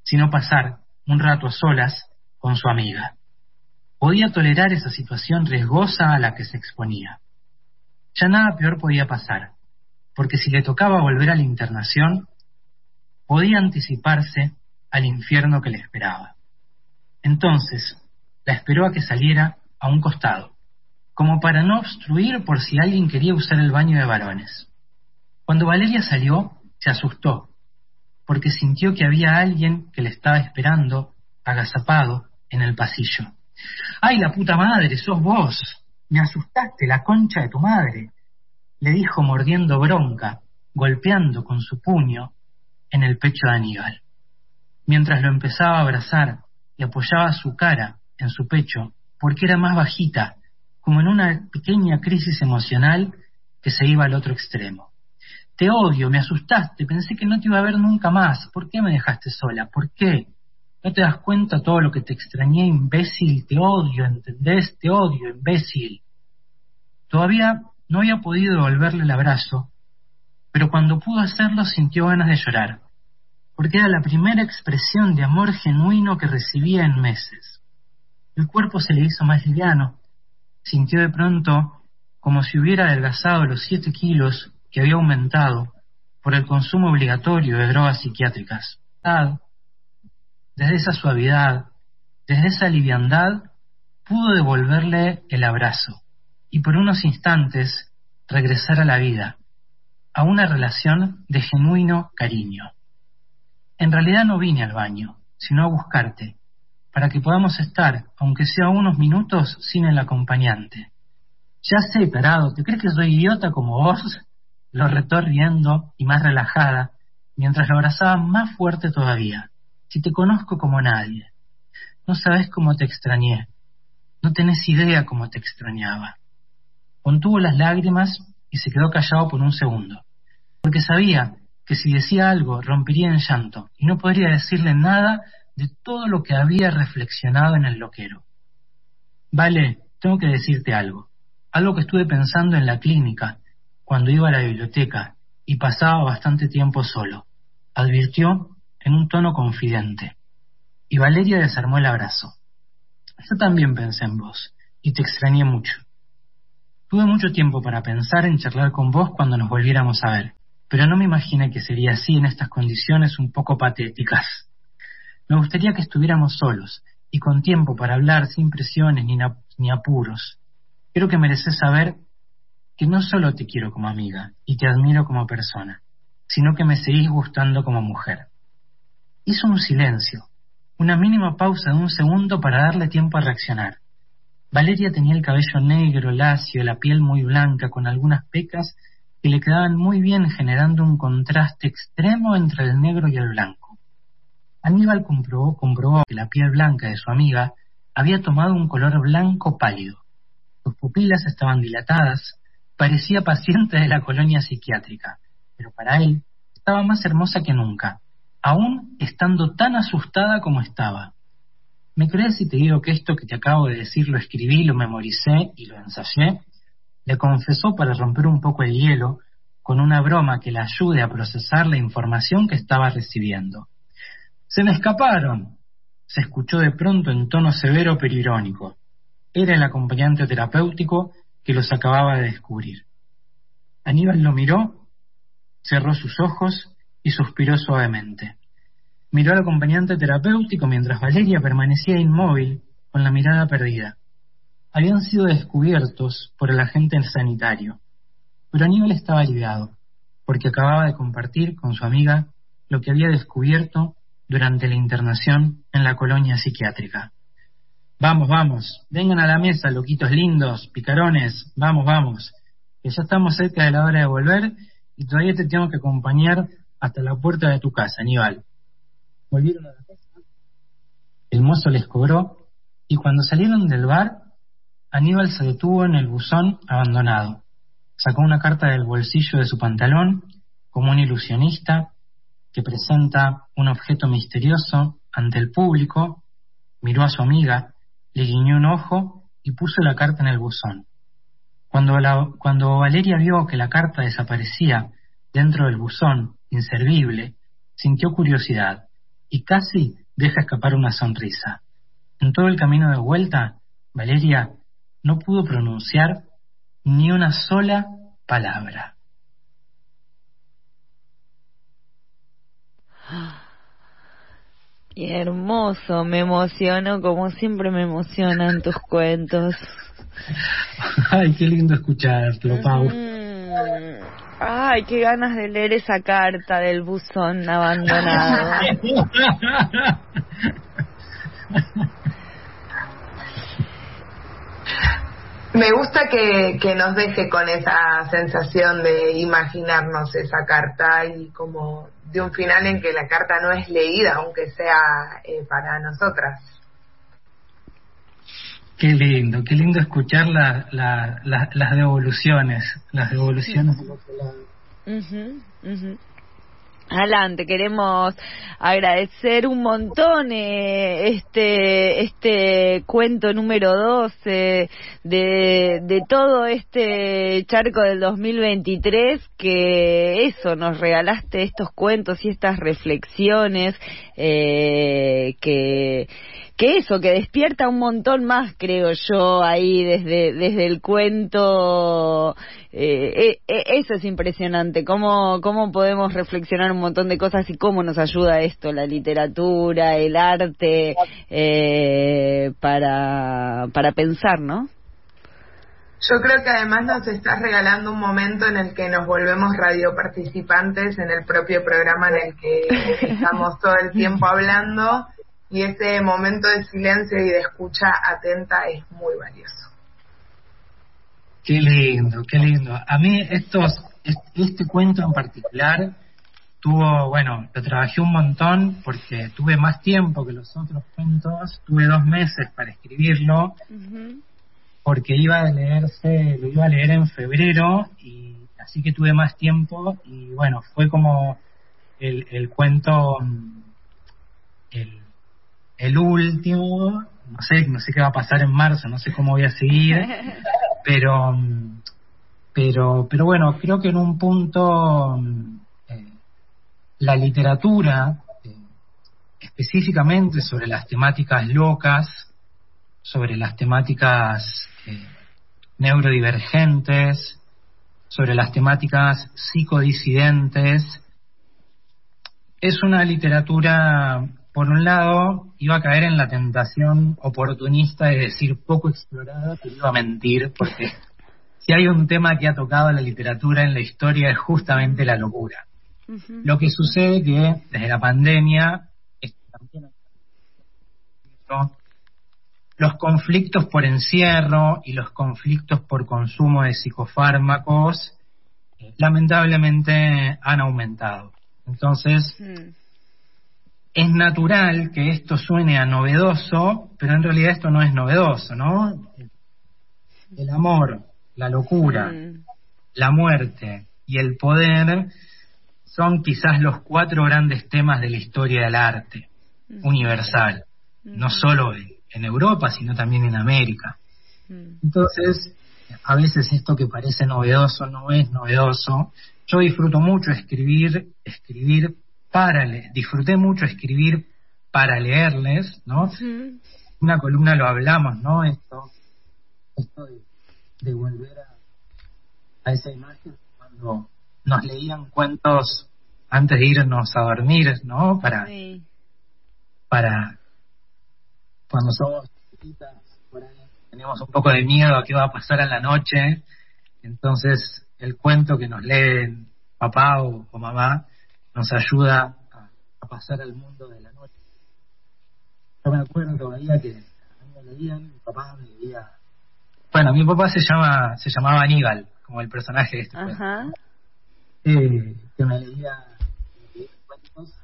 sino pasar un rato a solas con su amiga. Podía tolerar esa situación riesgosa a la que se exponía. Ya nada peor podía pasar, porque si le tocaba volver a la internación, podía anticiparse al infierno que le esperaba. Entonces, la esperó a que saliera a un costado, como para no obstruir por si alguien quería usar el baño de varones. Cuando Valeria salió, se asustó, porque sintió que había alguien que le estaba esperando, agazapado, en el pasillo. ¡Ay, la puta madre, sos vos! Me asustaste, la concha de tu madre, le dijo mordiendo bronca, golpeando con su puño en el pecho de Aníbal. Mientras lo empezaba a abrazar y apoyaba su cara en su pecho, porque era más bajita, como en una pequeña crisis emocional que se iba al otro extremo. Te odio, me asustaste, pensé que no te iba a ver nunca más. ¿Por qué me dejaste sola? ¿Por qué? ¿No te das cuenta todo lo que te extrañé, imbécil? Te odio, ¿entendés? Te odio, imbécil. Todavía no había podido devolverle el abrazo, pero cuando pudo hacerlo sintió ganas de llorar, porque era la primera expresión de amor genuino que recibía en meses. El cuerpo se le hizo más liviano, sintió de pronto como si hubiera adelgazado los 7 kilos que había aumentado por el consumo obligatorio de drogas psiquiátricas. Desde esa suavidad, desde esa liviandad, pudo devolverle el abrazo y por unos instantes regresar a la vida, a una relación de genuino cariño. En realidad no vine al baño, sino a buscarte, para que podamos estar, aunque sea unos minutos, sin el acompañante. Ya sé, tarado, ¿te crees que soy idiota como vos? Lo retó riendo y más relajada, mientras lo abrazaba más fuerte todavía. Si te conozco como nadie. No sabés cómo te extrañé. No tenés idea cómo te extrañaba. Contuvo las lágrimas y se quedó callado por un segundo, porque sabía que si decía algo rompería en llanto y no podría decirle nada de todo lo que había reflexionado en el loquero. Vale, tengo que decirte algo que estuve pensando en la clínica, cuando iba a la biblioteca y pasaba bastante tiempo solo, advirtió en un tono confidente. Y Valeria desarmó el abrazo. Yo también pensé en vos y te extrañé mucho. Tuve mucho tiempo para pensar en charlar con vos cuando nos volviéramos a ver, pero no me imaginé que sería así en estas condiciones un poco patéticas. Me gustaría que estuviéramos solos y con tiempo para hablar sin presiones ni apuros. Creo que mereces saber que no solo te quiero como amiga y te admiro como persona, sino que me seguís gustando como mujer. Hizo un silencio, una mínima pausa de un segundo para darle tiempo a reaccionar. Valeria tenía el cabello negro, lacio, la piel muy blanca, con algunas pecas que le quedaban muy bien, generando un contraste extremo entre el negro y el blanco. Aníbal comprobó que la piel blanca de su amiga había tomado un color blanco pálido. Sus pupilas estaban dilatadas, parecía paciente de la colonia psiquiátrica, pero para él estaba más hermosa que nunca, aún estando tan asustada como estaba. ¿Me crees si te digo que esto que te acabo de decir lo escribí, lo memoricé y lo ensayé? Le confesó para romper un poco el hielo, con una broma que le ayude a procesar la información que estaba recibiendo. ¡Se me escaparon!, se escuchó de pronto en tono severo pero irónico. Era el acompañante terapéutico que los acababa de descubrir. Aníbal lo miró, cerró sus ojos y suspiró suavemente. Miró al acompañante terapéutico mientras Valeria permanecía inmóvil, con la mirada perdida. Habían sido descubiertos por el agente sanitario, pero Aníbal estaba aliviado, porque acababa de compartir con su amiga lo que había descubierto durante la internación en la colonia psiquiátrica. Vamos, vamos, vengan a la mesa, loquitos lindos, picarones, vamos, que ya estamos cerca de la hora de volver y todavía te tengo que acompañar hasta la puerta de tu casa, Aníbal. Volvieron a la casa. El mozo les cobró y cuando salieron del bar, Aníbal se detuvo en el buzón abandonado. Sacó una carta del bolsillo de su pantalón, como un ilusionista que presenta un objeto misterioso ante el público, miró a su amiga, le guiñó un ojo y puso la carta en el buzón. Cuando Valeria vio que la carta desaparecía dentro del buzón, inservible, sintió curiosidad y casi deja escapar una sonrisa. En todo el camino de vuelta, Valeria no pudo pronunciar ni una sola palabra. Qué hermoso, me emociono como siempre me emocionan tus cuentos. Ay, qué lindo escucharlo, Pau. Ay, qué ganas de leer esa carta del buzón abandonado. Me gusta que nos deje con esa sensación de imaginarnos esa carta y como de un final en que la carta no es leída, aunque sea para nosotras. Qué lindo escuchar las devoluciones del otro lado. Alan, te queremos agradecer un montón este cuento número 12 de todo este charco del 2023, que eso, nos regalaste estos cuentos y estas reflexiones que despierta un montón más, creo yo, ahí desde el cuento. Eso es impresionante, cómo podemos reflexionar un montón de cosas y cómo nos ayuda esto, la literatura, el arte, para pensar, ¿no? Yo creo que además nos estás regalando un momento en el que nos volvemos radioparticipantes en el propio programa en el que estamos todo el tiempo hablando, y ese momento de silencio y de escucha atenta es muy valioso. Qué lindo. A mí este cuento en particular lo trabajé un montón porque tuve más tiempo que los otros cuentos, tuve 2 meses para escribirlo, porque lo iba a leer en febrero, y así que tuve más tiempo, y bueno, fue como el cuento, el último. No sé qué va a pasar en marzo, no sé cómo voy a seguir, pero bueno, creo que en un punto la literatura, específicamente sobre las temáticas locas, sobre las temáticas neurodivergentes, sobre las temáticas psicodisidentes, es una literatura, por un lado, iba a caer en la tentación oportunista de decir poco explorada, pero iba a mentir, porque si hay un tema que ha tocado la literatura en la historia es justamente la locura. Lo que sucede que desde la pandemia los conflictos por encierro y los conflictos por consumo de psicofármacos lamentablemente han aumentado. Entonces es natural que esto suene a novedoso, pero en realidad esto no es novedoso, ¿no? El amor, la locura, la muerte y el poder son quizás los 4 grandes temas de la historia del arte universal, no solo en Europa, sino también en América. Entonces, a veces esto que parece novedoso no es novedoso. Yo disfruto mucho disfruté mucho escribir para leerles, ¿no? Una columna lo hablamos, ¿no? Esto de volver a esa imagen cuando nos leían cuentos antes de irnos a dormir, ¿no? Para cuando somos chiquitas, por ahí tenemos un poco de miedo a qué va a pasar en la noche, entonces el cuento que nos lee papá o mamá nos ayuda a pasar al mundo de la noche. Yo me acuerdo todavía que a mí me leían, mi papá me leía. Bueno, mi papá se llamaba Aníbal, como el personaje de este cuento. Que me leía cuentos,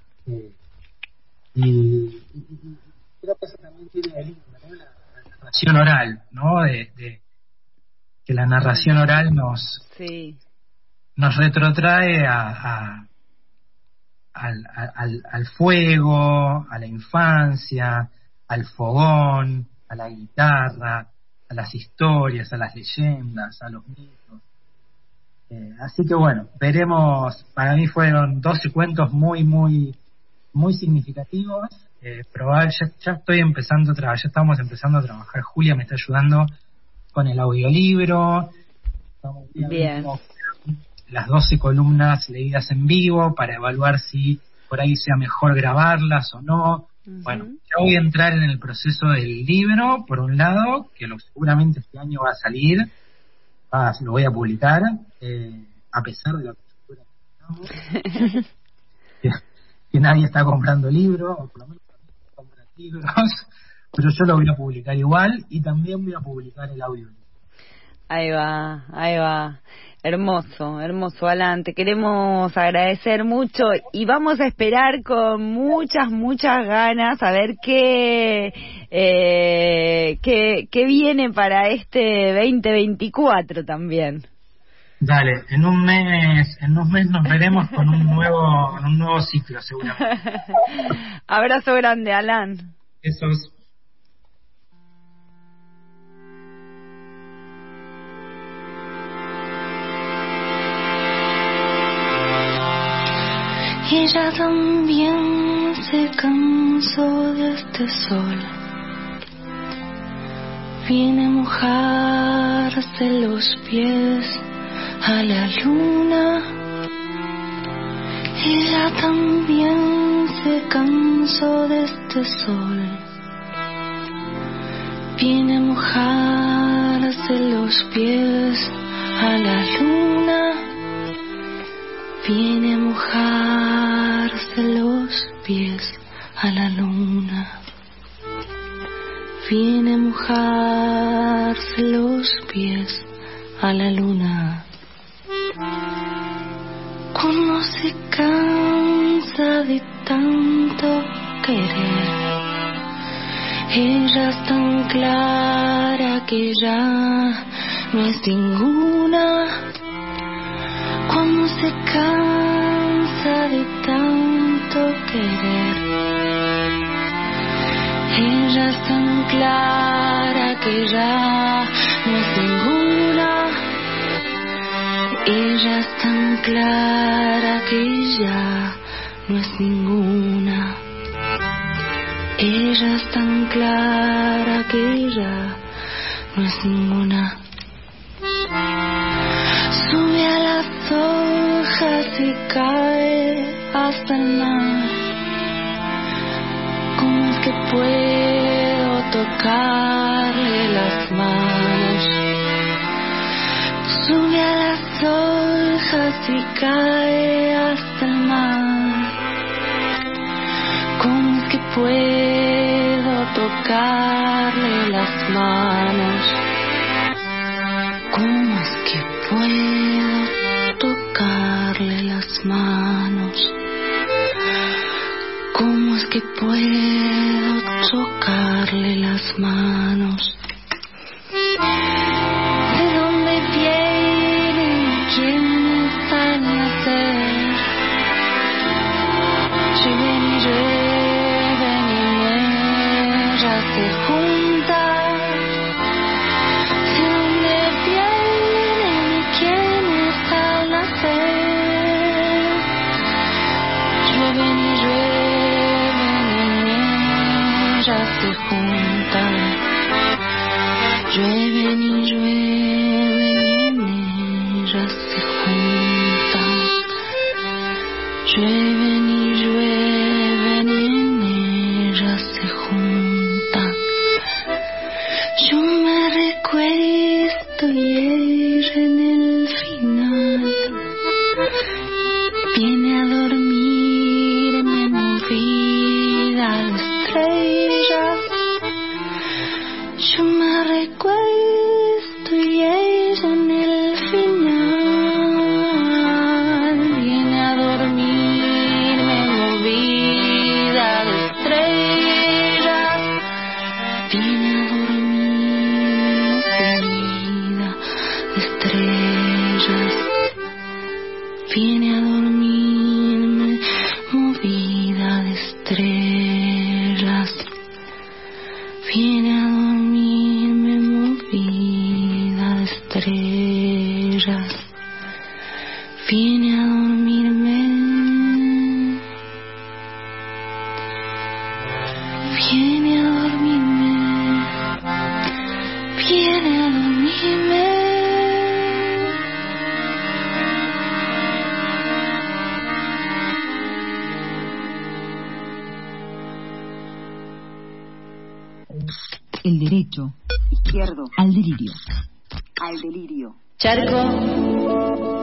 y creo que eso también tiene el lindo, ¿no? La narración oral, ¿no? De que la narración oral nos retrotrae al fuego, a la infancia, al fogón, a la guitarra, a las historias, a las leyendas, a los mitos. Así que bueno, veremos. Para mí fueron 12 cuentos muy, muy muy significativos. Probar, ya estoy empezando ya estamos empezando a trabajar. Julia me está ayudando con el audiolibro. Estamos viendo las 12 columnas leídas en vivo para evaluar si por ahí sea mejor grabarlas o no. Bueno, ya voy a entrar en el proceso del libro, por un lado, que seguramente este año va a salir, lo voy a publicar, a pesar de lo que que nadie está comprando libros, o por lo menos compra libros, pero yo lo voy a publicar igual, y también voy a publicar el audio. Ahí va. Hermoso, Alan. Te queremos agradecer mucho y vamos a esperar con muchas ganas a ver qué viene para este 2024 también. Dale, en un mes nos veremos con un nuevo ciclo, seguramente. Abrazo grande, Alan. Besos. Ella también se cansó de este sol. Viene a mojarse los pies a la luna. Ella también se cansó de este sol. Viene a mojarse los pies a la luna. Viene a mojarse los pies a la luna. Viene a mojarse los pies a la luna. Cuando se cansa de tanto querer, ella es tan clara que ya no es ninguna. Cuando se cansa de tanto querer, ella es tan clara que ya no es ninguna. Ella es tan clara que ya no es ninguna. Ella es tan clara que ya no es ninguna. Sube a las hojas y cae hasta el mar. ¿Cómo es que puedo tocarle las manos? Sube a las hojas y cae hasta el mar. ¿Cómo es que puedo tocarle las manos? ¿Cómo es que puedo tocarle las manos? ¿Cómo es que puedo tocarle las manos? ¿De dónde vienen? ¿Quién está en nacer? Llueven y llueven y ellas se juntan. ¿De dónde vienen y quién está al nacer? Llueven y llueven y ellas se juntan. Llueven y llueven y ellas se juntan. Llueven y llueven y ellas se juntan. Yo me recuesto y ella en el final viene a dormirme movida de estrellas. Yo me recuesto y ella en el final viene a dormirme movida de estrellas. Viene a dormirme movida de estrellas. Viene a dormirme movida de estrellas. Viene a dormirme movida de estrellas. Viene a dormirme El derecho. Izquierdo. Al delirio. Al delirio. Charco.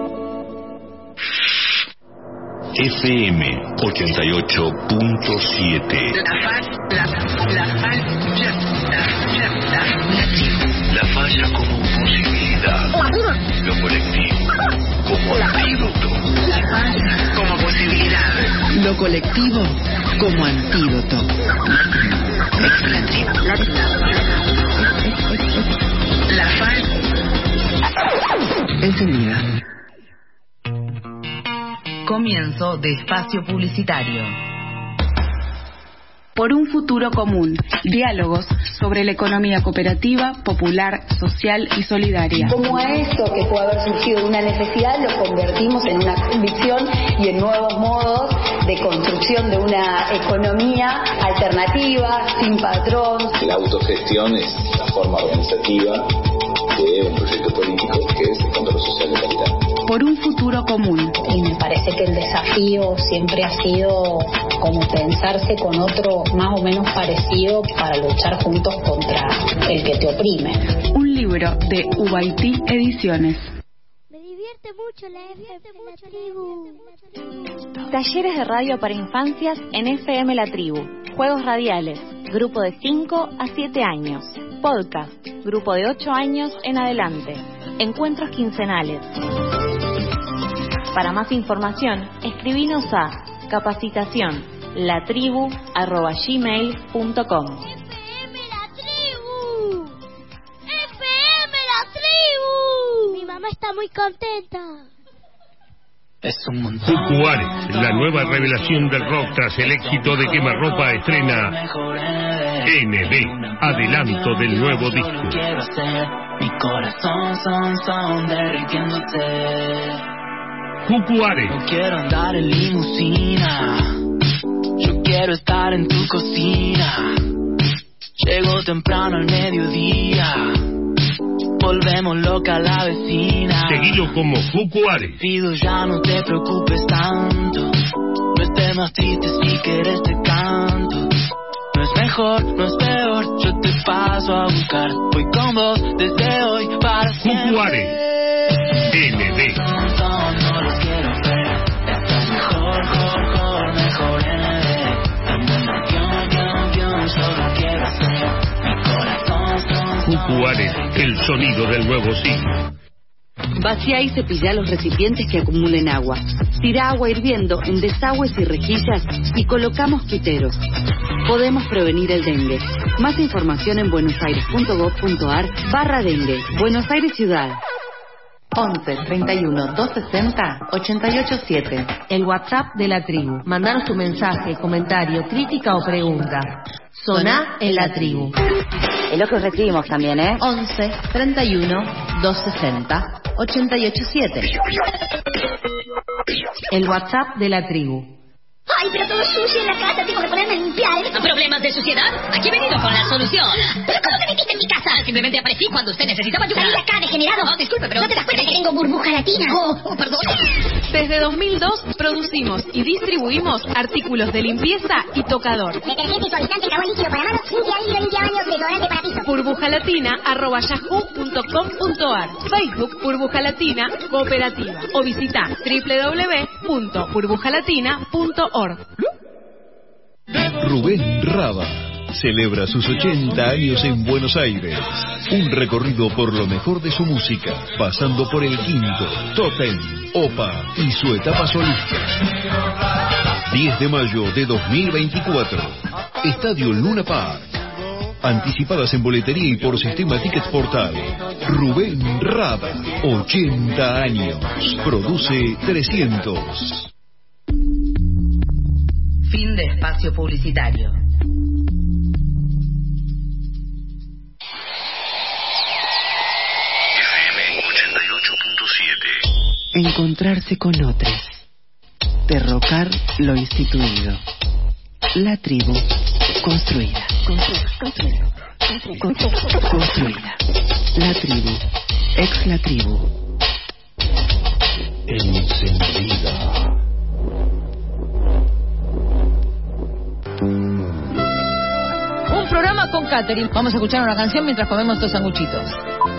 FM 88.7. La falla como posibilidad. Lo colectivo como antídoto. Como posibilidad. Lo colectivo como antídoto. La falla encendida. Comienzo de espacio publicitario. Por un futuro común. Diálogos sobre la economía cooperativa, popular, social y solidaria. Como a esto que puede haber surgido de una necesidad, lo convertimos en una convicción y en nuevos modos de construcción de una economía alternativa, sin patrón. La autogestión es la forma organizativa de un proyecto político que es el control social de calidad. Por un futuro común. Y me parece que el desafío siempre ha sido como pensarse con otro más o menos parecido para luchar juntos contra el que te oprime. Un libro de Ubaití Ediciones. Me divierte mucho la tribu. Talleres de radio para infancias en FM La Tribu. Juegos radiales. Grupo de 5 a 7 años. Podcast. Grupo de 8 años en adelante. Encuentros quincenales. Para más información, escribinos a capacitación@gmail.com. FM La tribu. Mi mamá está muy contenta. Es un montón. Jucuares, la nueva revelación del rock tras el éxito de Quemarropa, estrena NB, adelanto del nuevo disco. Mi corazón son derritiéndose. Jucuares. No quiero andar en limusina, yo quiero estar en tu cocina. Llego temprano al mediodía, volvemos loca la vecina. Seguilo como Jucuares. Pido ya no te preocupes tanto, no estés más triste si quieres te canto. No es mejor, no es peor, yo te paso a buscar. Voy con vos desde hoy para siempre. Jucuares. NB. No los quiero ver, esto es mejor NB. Solo quiero hacer mi corazón. Jucuares, el sonido del nuevo siglo. Vacía y cepilla los recipientes que acumulen agua. Tira agua hirviendo en desagües y rejillas y coloca mosquiteros. Podemos prevenir el dengue. Más información en buenosaires.gov.ar/dengue. Buenos Aires Ciudad. 11 31 260 887. El WhatsApp de la tribu. Mandanos tu mensaje, comentario, crítica o pregunta. Soná en la tribu. Es lo que recibimos también, 11 31 260 887. El WhatsApp de la tribu. Ay, pero todo sucio en la casa, tengo que ponerme a limpiar. ¿Problemas de suciedad? Aquí he venido con la solución. ¿Pero cómo te metiste en mi casa? Simplemente aparecí cuando usted necesitaba ayuda. Salí acá, degenerado. No, disculpe, pero... ¿No te das cuenta que tengo burbuja latina? Perdón. Desde 2002 producimos y distribuimos artículos de limpieza y tocador. Detergente, suavizante, jabón líquido para manos, limpia baños, desodorante para piso. burbujalatina@yahoo.com.ar. Facebook Burbuja Latina Cooperativa. O visita www.burbujalatina.org. Rubén Rada celebra sus 80 años en Buenos Aires. Un recorrido por lo mejor de su música, pasando por el Quinto, Totem, Opa y su etapa solista. 10 de mayo de 2024. Estadio Luna Park. Anticipadas en boletería y por sistema Tickets Portal. Rubén Rada, 80 años. Produce 300. Fin de espacio publicitario. FM 88.7. Encontrarse con otros. Derrocar lo instituido. La tribu construida. Construida. La tribu. Ex la tribu. Encendida. Un programa con Catherine. Vamos a escuchar una canción mientras comemos estos sanguchitos.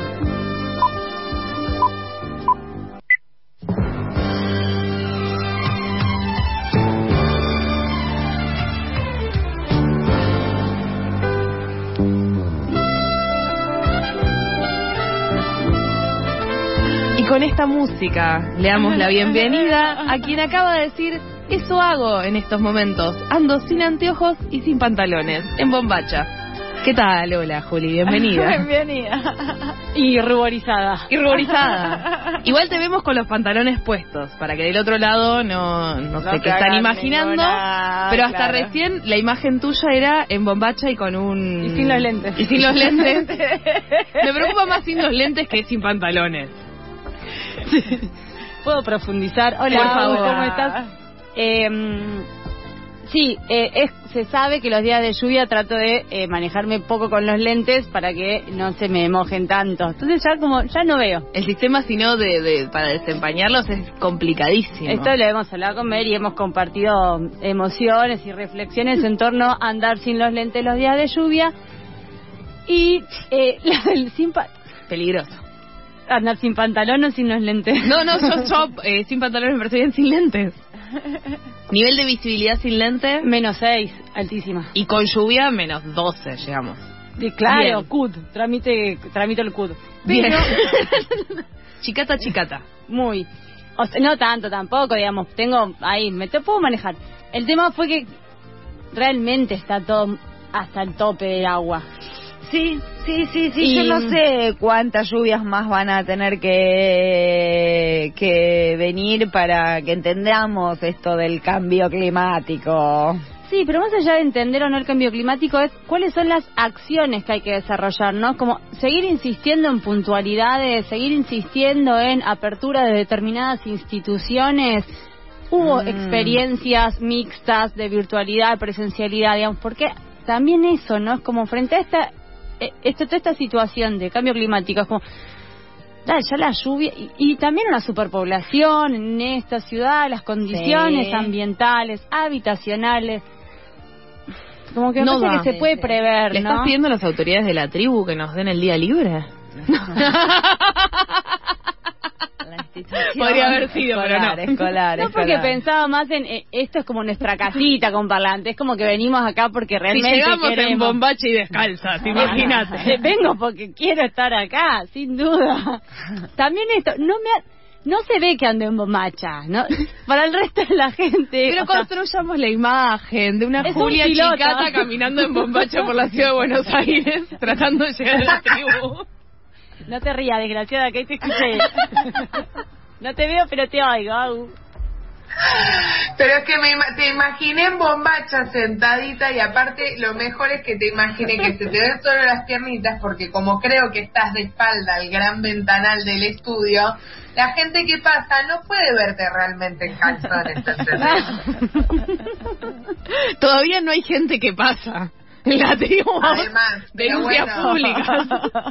Y con esta música le damos la bienvenida a quien acaba de decir: eso hago en estos momentos, ando sin anteojos y sin pantalones, en bombacha. ¿Qué tal? Hola, Juli, bienvenida. Bienvenida. Y ruborizada. Igual te vemos con los pantalones puestos, para que del otro lado no sé qué están imaginando, pero hasta recién la imagen tuya era en bombacha y con un... Y sin los lentes. Me preocupa más sin los lentes que sin pantalones. ¿Puedo profundizar? Hola, por favor. ¿Cómo estás? Sí, se sabe que los días de lluvia trato de manejarme poco con los lentes para que no se me mojen tanto. Entonces ya no veo. El sistema, si no, para desempañarlos es complicadísimo. Esto lo hemos hablado con Mary y hemos compartido emociones y reflexiones en torno a andar sin los lentes los días de lluvia. Y la del peligroso. ¿Andar sin pantalón o sin los lentes? No, yo sin pantalones me parece bien sin lentes. Nivel de visibilidad sin lentes -6, altísima. Y con lluvia -12 llegamos. Y claro, CUD, tramito el CUD. Bien. Chicata. Muy. O sea, no tanto tampoco, digamos, tengo ahí, puedo manejar. El tema fue que realmente está todo hasta el tope de agua. Sí. Y yo no sé cuántas lluvias más van a tener que venir para que entendamos esto del cambio climático. Sí, pero más allá de entender o no el cambio climático es cuáles son las acciones que hay que desarrollar, ¿no? Como seguir insistiendo en puntualidades, seguir insistiendo en apertura de determinadas instituciones. Hubo experiencias mixtas de virtualidad, presencialidad, digamos, porque también eso, ¿no? Es como frente a toda esta situación de cambio climático, es como, ya la lluvia, y también una superpoblación en esta ciudad, las condiciones ambientales, habitacionales, como que no sé que se puede prever, ¿Le ¿no? estás pidiendo a las autoridades de la tribu que nos den el día libre? Podría haber sido, pero no. Escolar. No, porque pensaba más en esto es como nuestra casita con parlante, es como que venimos acá porque realmente si llegamos queremos. En bombacha y descalzas, imagínate. Vengo porque quiero estar acá, sin duda. También esto, no se ve que ando en bombacha, ¿no? Para el resto de la gente. Pero construyamos la imagen de una Julia Chicata caminando en bombacha por la ciudad de Buenos Aires, tratando de llegar a la tribu. No te rías, desgraciada, que ahí te escuché. No te veo, pero te oigo. Pero es que te imaginé en bombacha sentadita, y aparte lo mejor es que te imaginé que se te ven solo las piernitas, porque como creo que estás de espalda al gran ventanal del estudio, la gente que pasa no puede verte realmente en calzones, ¿entendés? Todavía no hay gente que pasa. La tribu, además, denuncias públicas.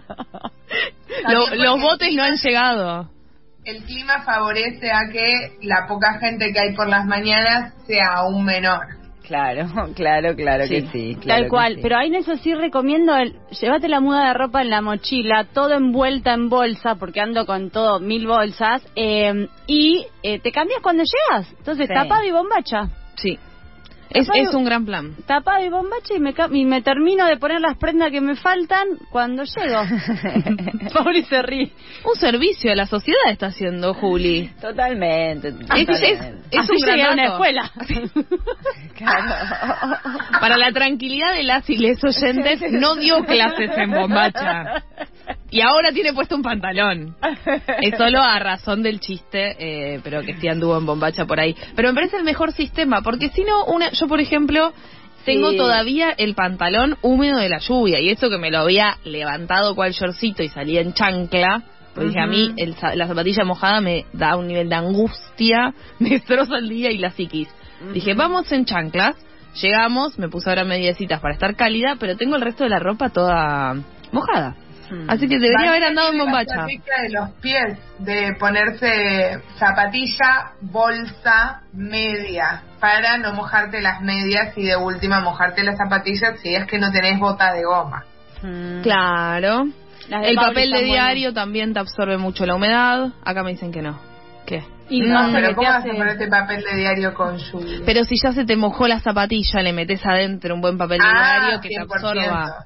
Los botes no han llegado. El clima favorece a que la poca gente que hay por las mañanas sea aún menor. Claro que sí. Tal cual, sí. Pero ahí en eso sí recomiendo llévate la muda de ropa en la mochila, todo envuelta en bolsa, porque ando con todo 1000 bolsas, y te cambias cuando llegas. Entonces, tapado y bombacha. Sí. Es un gran plan. Tapado y bombacha y me termino de poner las prendas que me faltan cuando llego. Pauli se ríe. Un servicio a la sociedad está haciendo Juli. Totalmente. Es un gran dato. Una escuela. Claro. Para la tranquilidad de las y les oyentes, no dio clases en bombacha. Y ahora tiene puesto un pantalón. Es solo a razón del chiste, pero que sí anduvo en bombacha por ahí. Pero me parece el mejor sistema, porque si no, yo por ejemplo, tengo todavía el pantalón húmedo de la lluvia, y eso que me lo había levantado cual shortcito y salía en chancla, porque dije, a mí la zapatilla mojada me da un nivel de angustia, me destroza el día y la psiquis. Dije, vamos en chanclas, llegamos, me puse ahora mediecitas para estar cálida, pero tengo el resto de la ropa toda mojada. Así que debería haber andado en bombacha. La de los pies, de ponerse zapatilla, bolsa, media, para no mojarte las medias y de última mojarte las zapatillas si es que no tenés bota de goma. Claro. El papel de están diario también te absorbe mucho la humedad. Acá me dicen que no. ¿Qué? Y no, pero ¿cómo vas a ponerte papel de diario con lluvia? Pero si ya se te mojó la zapatilla, le metes adentro un buen papel de diario que 100%. te absorba.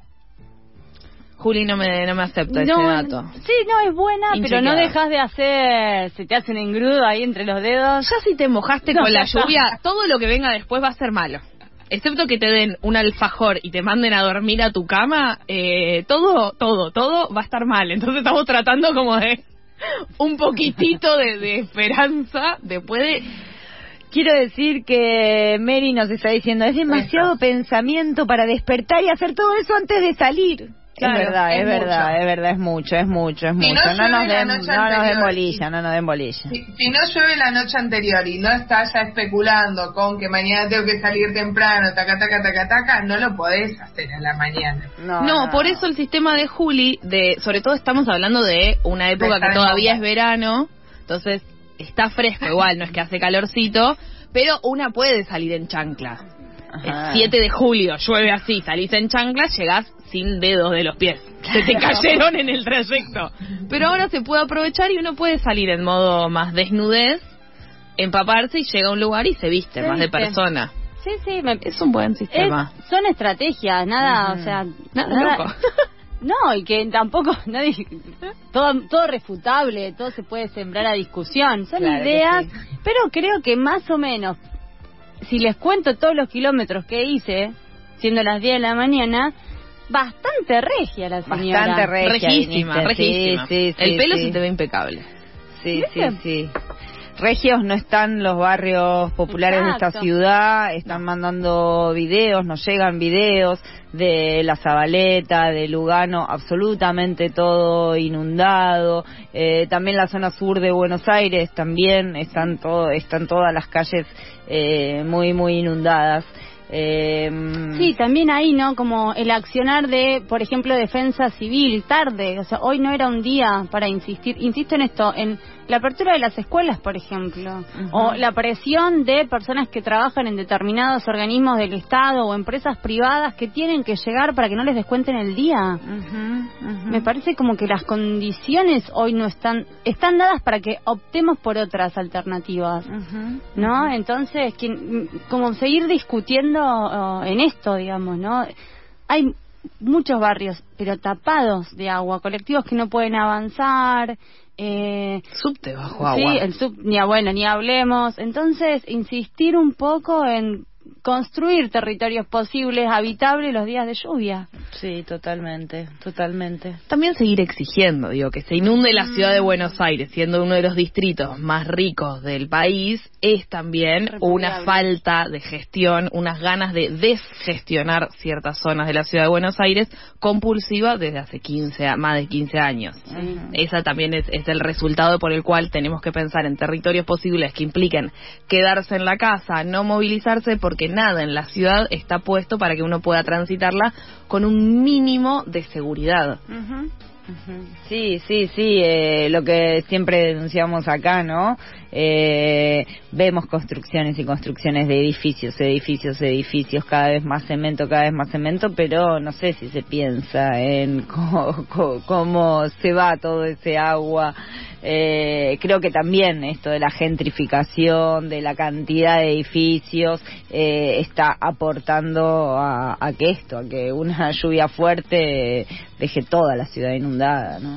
Juli no me acepta ese dato. Sí, no, es buena, pero no dejas de hacer, se te hace un engrudo ahí entre los dedos. Ya si te mojaste con la lluvia, todo lo que venga después va a ser malo. Excepto que te den un alfajor y te manden a dormir a tu cama, todo va a estar mal. Entonces estamos tratando como de un poquitito de esperanza después de... Quiero decir que Mary nos está diciendo, es demasiado pensamiento para despertar y hacer todo eso antes de salir. Claro, es verdad, es mucho. Si no nos den bolilla. Si no llueve la noche anterior y no estás ya especulando con que mañana tengo que salir temprano, taca, no lo podés hacer a la mañana. No, por eso el sistema de Juli, sobre todo estamos hablando de una época que todavía es verano, entonces está fresco igual, no es que hace calorcito, pero una puede salir en chanclas. El 7 de julio llueve así, salís en chanclas, llegás sin dedos de los pies. Se te cayeron en el trayecto. Pero ahora se puede aprovechar y uno puede salir en modo más desnudez, empaparse y llega a un lugar y se viste más de persona. Sí, es un buen sistema. Son estrategias, nada, o sea, nada loco. No, y que tampoco nadie todo refutable, todo se puede sembrar a discusión. Son ideas, pero creo que más o menos si les cuento todos los kilómetros que hice, siendo las 10 de la mañana, bastante regia la señora. Bastante regia. Regísima. Sí, el pelo se te ve impecable. Sí. Regios no están los barrios populares de esta ciudad, están mandando videos, nos llegan videos de La Zabaleta, de Lugano, absolutamente todo inundado. También la zona sur de Buenos Aires también están todas las calles muy inundadas. Sí, también ahí, ¿no? Como el accionar de, por ejemplo, defensa civil, tarde. O sea, hoy no era un día para insistir. Insisto en esto, en la apertura de las escuelas, por ejemplo. O la presión de personas que trabajan en determinados organismos del Estado o empresas privadas que tienen que llegar para que no les descuenten el día. Me parece como que las condiciones hoy no están dadas para que optemos por otras alternativas, ¿no? Entonces, como seguir discutiendo en esto, digamos, ¿no? Hay muchos barrios, pero tapados de agua, colectivos que no pueden avanzar. Subte bajo agua. Sí, el ni hablemos. Entonces, insistir un poco en construir territorios posibles, habitables los días de lluvia. Sí, totalmente. También seguir exigiendo, que se inunde la ciudad de Buenos Aires, siendo uno de los distritos más ricos del país, es también una falta de gestión, unas ganas de desgestionar ciertas zonas de la ciudad de Buenos Aires compulsiva desde hace más de 15 años. Esa también es el resultado por el cual tenemos que pensar en territorios posibles que impliquen quedarse en la casa, no movilizarse, porque nada en la ciudad está puesto para que uno pueda transitarla con un mínimo de seguridad. Sí, lo que siempre denunciamos acá, ¿no? Vemos construcciones y construcciones de edificios, cada vez más cemento, pero no sé si se piensa en cómo se va todo ese agua. Creo que también esto de la gentrificación, de la cantidad de edificios, está aportando a que una lluvia fuerte deje toda la ciudad inundada, ¿no?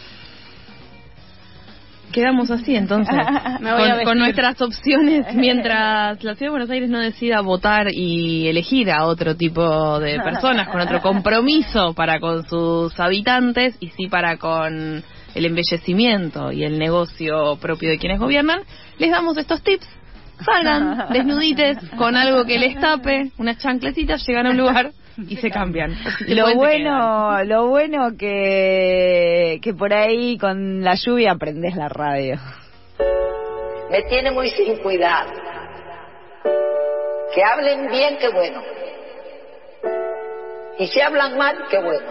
Quedamos así entonces con nuestras opciones mientras la ciudad de Buenos Aires no decida votar y elegir a otro tipo de personas con otro compromiso para con sus habitantes y sí para con el embellecimiento y el negocio propio de quienes gobiernan. Les damos estos tips: salgan desnudites con algo que les tape, unas chanclecitas, llegan a un lugar y se cambian. Lo bueno que por ahí con la lluvia aprendés la radio. Me tiene muy sin cuidado. Que hablen bien, qué bueno. Y si hablan mal, qué bueno.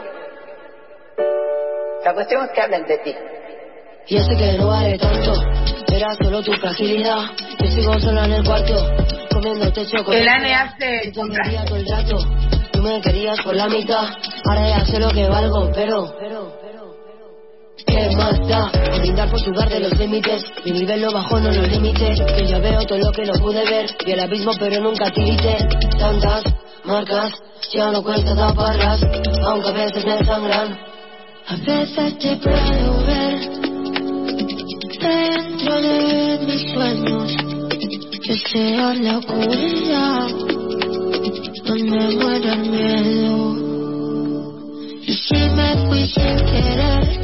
La cuestión es que hablen de ti. Y ese que no vale tanto, era solo tu fragilidad. Yo sigo sola en el cuarto, comiéndote chocolate. El ANE hace me querías por la mitad. Ahora ya sé lo que valgo, pero ¿qué más da? Brindar por sudar de los límites. Mi nivel no bajó, no lo limité. Que ya veo todo lo que no pude ver. Vi el abismo pero nunca tirité. Tantas marcas, ya no cuesta taparlas, aunque a veces me sangran. A veces te puedo ver dentro de mis sueños. Que sea la oscuridad donde muera el miedo. Y si me fui sin querer,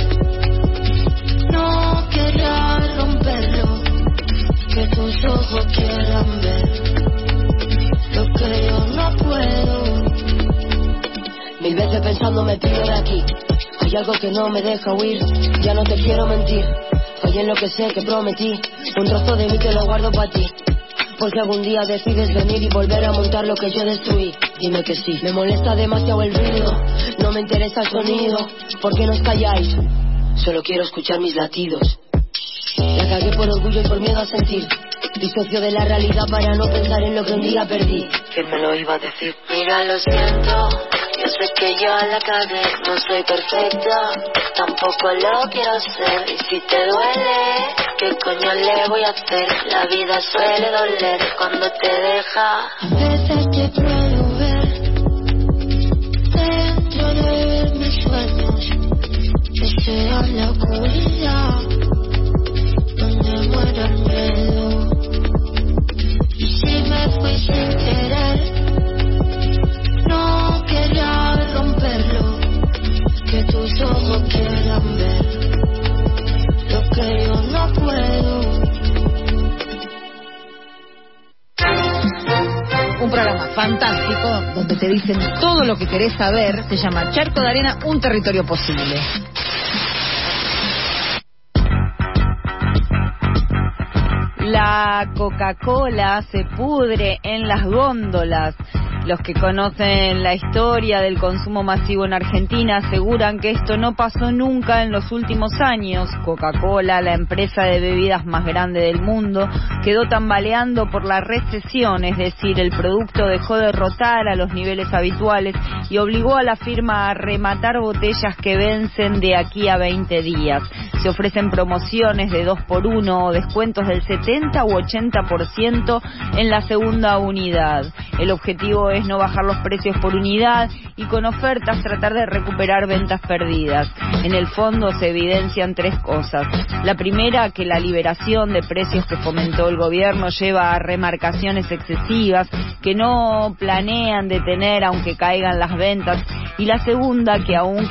no quería romperlo. Que tus ojos quieran ver lo que yo no puedo. Mil veces pensando me pido de aquí. Hay algo que no me deja huir. Ya no te quiero mentir. Fallé en lo que sé que prometí. Un trozo de mí te lo guardo para ti. Porque algún día decides venir y volver a montar lo que yo destruí. Dime que sí. Me molesta demasiado el ruido. No me interesa el sonido. ¿Por qué nos calláis? Solo quiero escuchar mis latidos. La cagué por orgullo y por miedo a sentir. Disocio de la realidad para no pensar en lo que un día perdí. ¿Quién me lo iba a decir? Mira, lo siento. Yo sé que yo la cagué. No soy perfecta. Tampoco lo quiero ser. Y si te duele, ¿qué coño le voy a hacer? La vida suele doler cuando te deja. A veces te puedo ver dentro de mis sueños. Que sea la oscuridad donde muera el miedo. Y si me fui sin querer, no quería romperlo. Que tus ojos quieran ver lo que yo no puedo. Un programa fantástico donde te dicen todo lo que querés saber. Se llama Charco de Arena, un territorio posible. La Coca-Cola se pudre en las góndolas. Los que conocen la historia del consumo masivo en Argentina aseguran que esto no pasó nunca en los últimos años. Coca-Cola, la empresa de bebidas más grande del mundo, quedó tambaleando por la recesión, es decir, el producto dejó de rotar a los niveles habituales y obligó a la firma a rematar botellas que vencen de aquí a 20 días. Se ofrecen promociones de 2x1 o descuentos del 70 u 80% en la segunda unidad. El objetivo es no bajar los precios por unidad y con ofertas tratar de recuperar ventas perdidas. En el fondo se evidencian tres cosas. La primera, que la liberación de precios que fomentó el gobierno lleva a remarcaciones excesivas que no planean detener aunque caigan las ventas. Y la segunda, que aún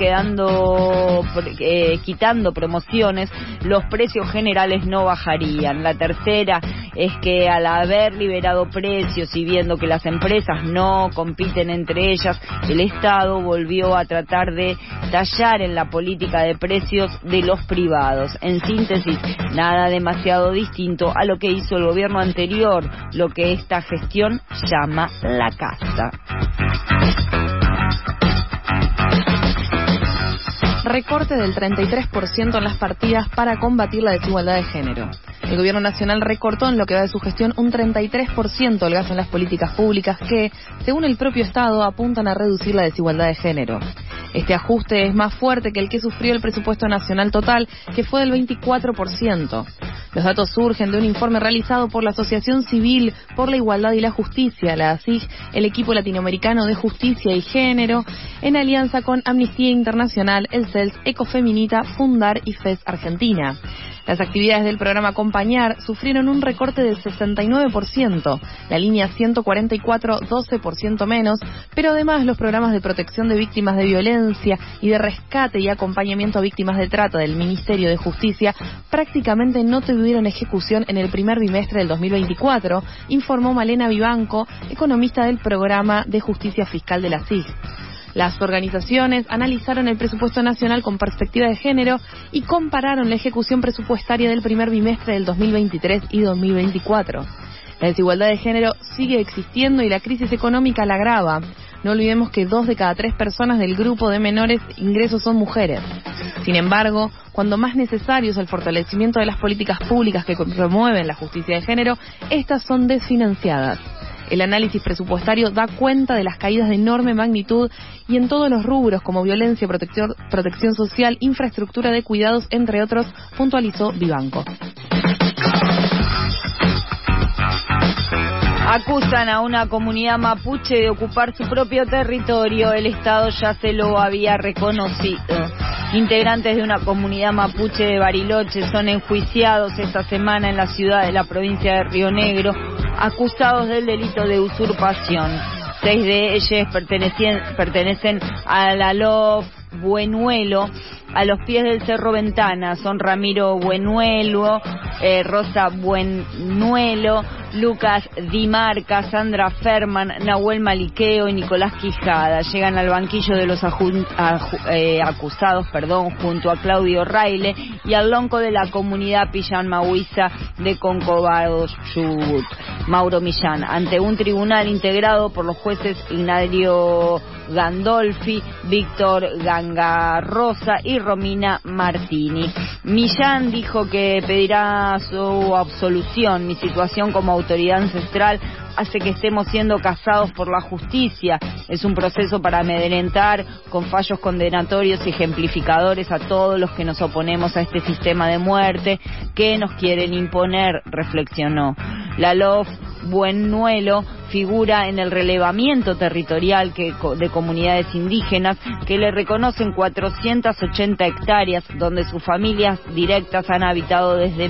quitando promociones, los precios generales no bajarían. La tercera es que al haber liberado precios y viendo que las empresas no compiten entre ellas, el Estado volvió a tratar de tallar en la política de precios de los privados. En síntesis, nada demasiado distinto a lo que hizo el gobierno anterior, lo que esta gestión llama la casta. Recorte del 33% en las partidas para combatir la desigualdad de género. El gobierno nacional recortó en lo que va de su gestión un 33% el gasto en las políticas públicas que, según el propio Estado, apuntan a reducir la desigualdad de género. Este ajuste es más fuerte que el que sufrió el presupuesto nacional total, que fue del 24%. Los datos surgen de un informe realizado por la Asociación Civil por la Igualdad y la Justicia, la ACIG, el equipo latinoamericano de justicia y género, en alianza con Amnistía Internacional, el CELS, Ecofeminita, Fundar y FES Argentina. Las actividades del programa Acompañar sufrieron un recorte del 69%, la línea 144 12% menos, pero además los programas de protección de víctimas de violencia y de rescate y acompañamiento a víctimas de trata del Ministerio de Justicia prácticamente no tuvieron ejecución en el primer bimestre del 2024, informó Malena Vivanco, economista del programa de justicia fiscal de la CIG. Las organizaciones analizaron el presupuesto nacional con perspectiva de género y compararon la ejecución presupuestaria del primer bimestre del 2023 y 2024. La desigualdad de género sigue existiendo y la crisis económica la agrava. No olvidemos que 2 de cada 3 personas del grupo de menores ingresos son mujeres. Sin embargo, cuando más necesario es el fortalecimiento de las políticas públicas que promueven la justicia de género, estas son desfinanciadas. El análisis presupuestario da cuenta de las caídas de enorme magnitud y en todos los rubros como violencia, protección social, infraestructura de cuidados, entre otros, puntualizó Vivanco. Acusan a una comunidad mapuche de ocupar su propio territorio. El Estado ya se lo había reconocido. Integrantes de una comunidad mapuche de Bariloche son enjuiciados esta semana en la ciudad de la provincia de Río Negro, acusados del delito de usurpación. 6 de ellos pertenecen a la LOF Buenuelo, a los pies del Cerro Ventana. Son Ramiro Buenuelo, Rosa Buenuelo, Lucas Di Marca, Sandra Ferman, Nahuel Maliqueo y Nicolás Quijada. Llegan al banquillo de los acusados, junto a Claudio Raile y al lonco de la comunidad Pillán Mahuiza de Concobados, Chubut, Mauro Millán, ante un tribunal integrado por los jueces Ignacio Gandolfi, Víctor Gangarrosa y Romina Martini. Millán dijo que pedirá su absolución. Mi situación como autoridad ancestral hace que estemos siendo cazados por la justicia. Es un proceso para amedrentar con fallos condenatorios y ejemplificadores a todos los que nos oponemos a este sistema de muerte que nos quieren imponer, reflexionó. La LOF Buenuelo figura en el relevamiento territorial de comunidades indígenas que le reconocen 480 hectáreas donde sus familias directas han habitado desde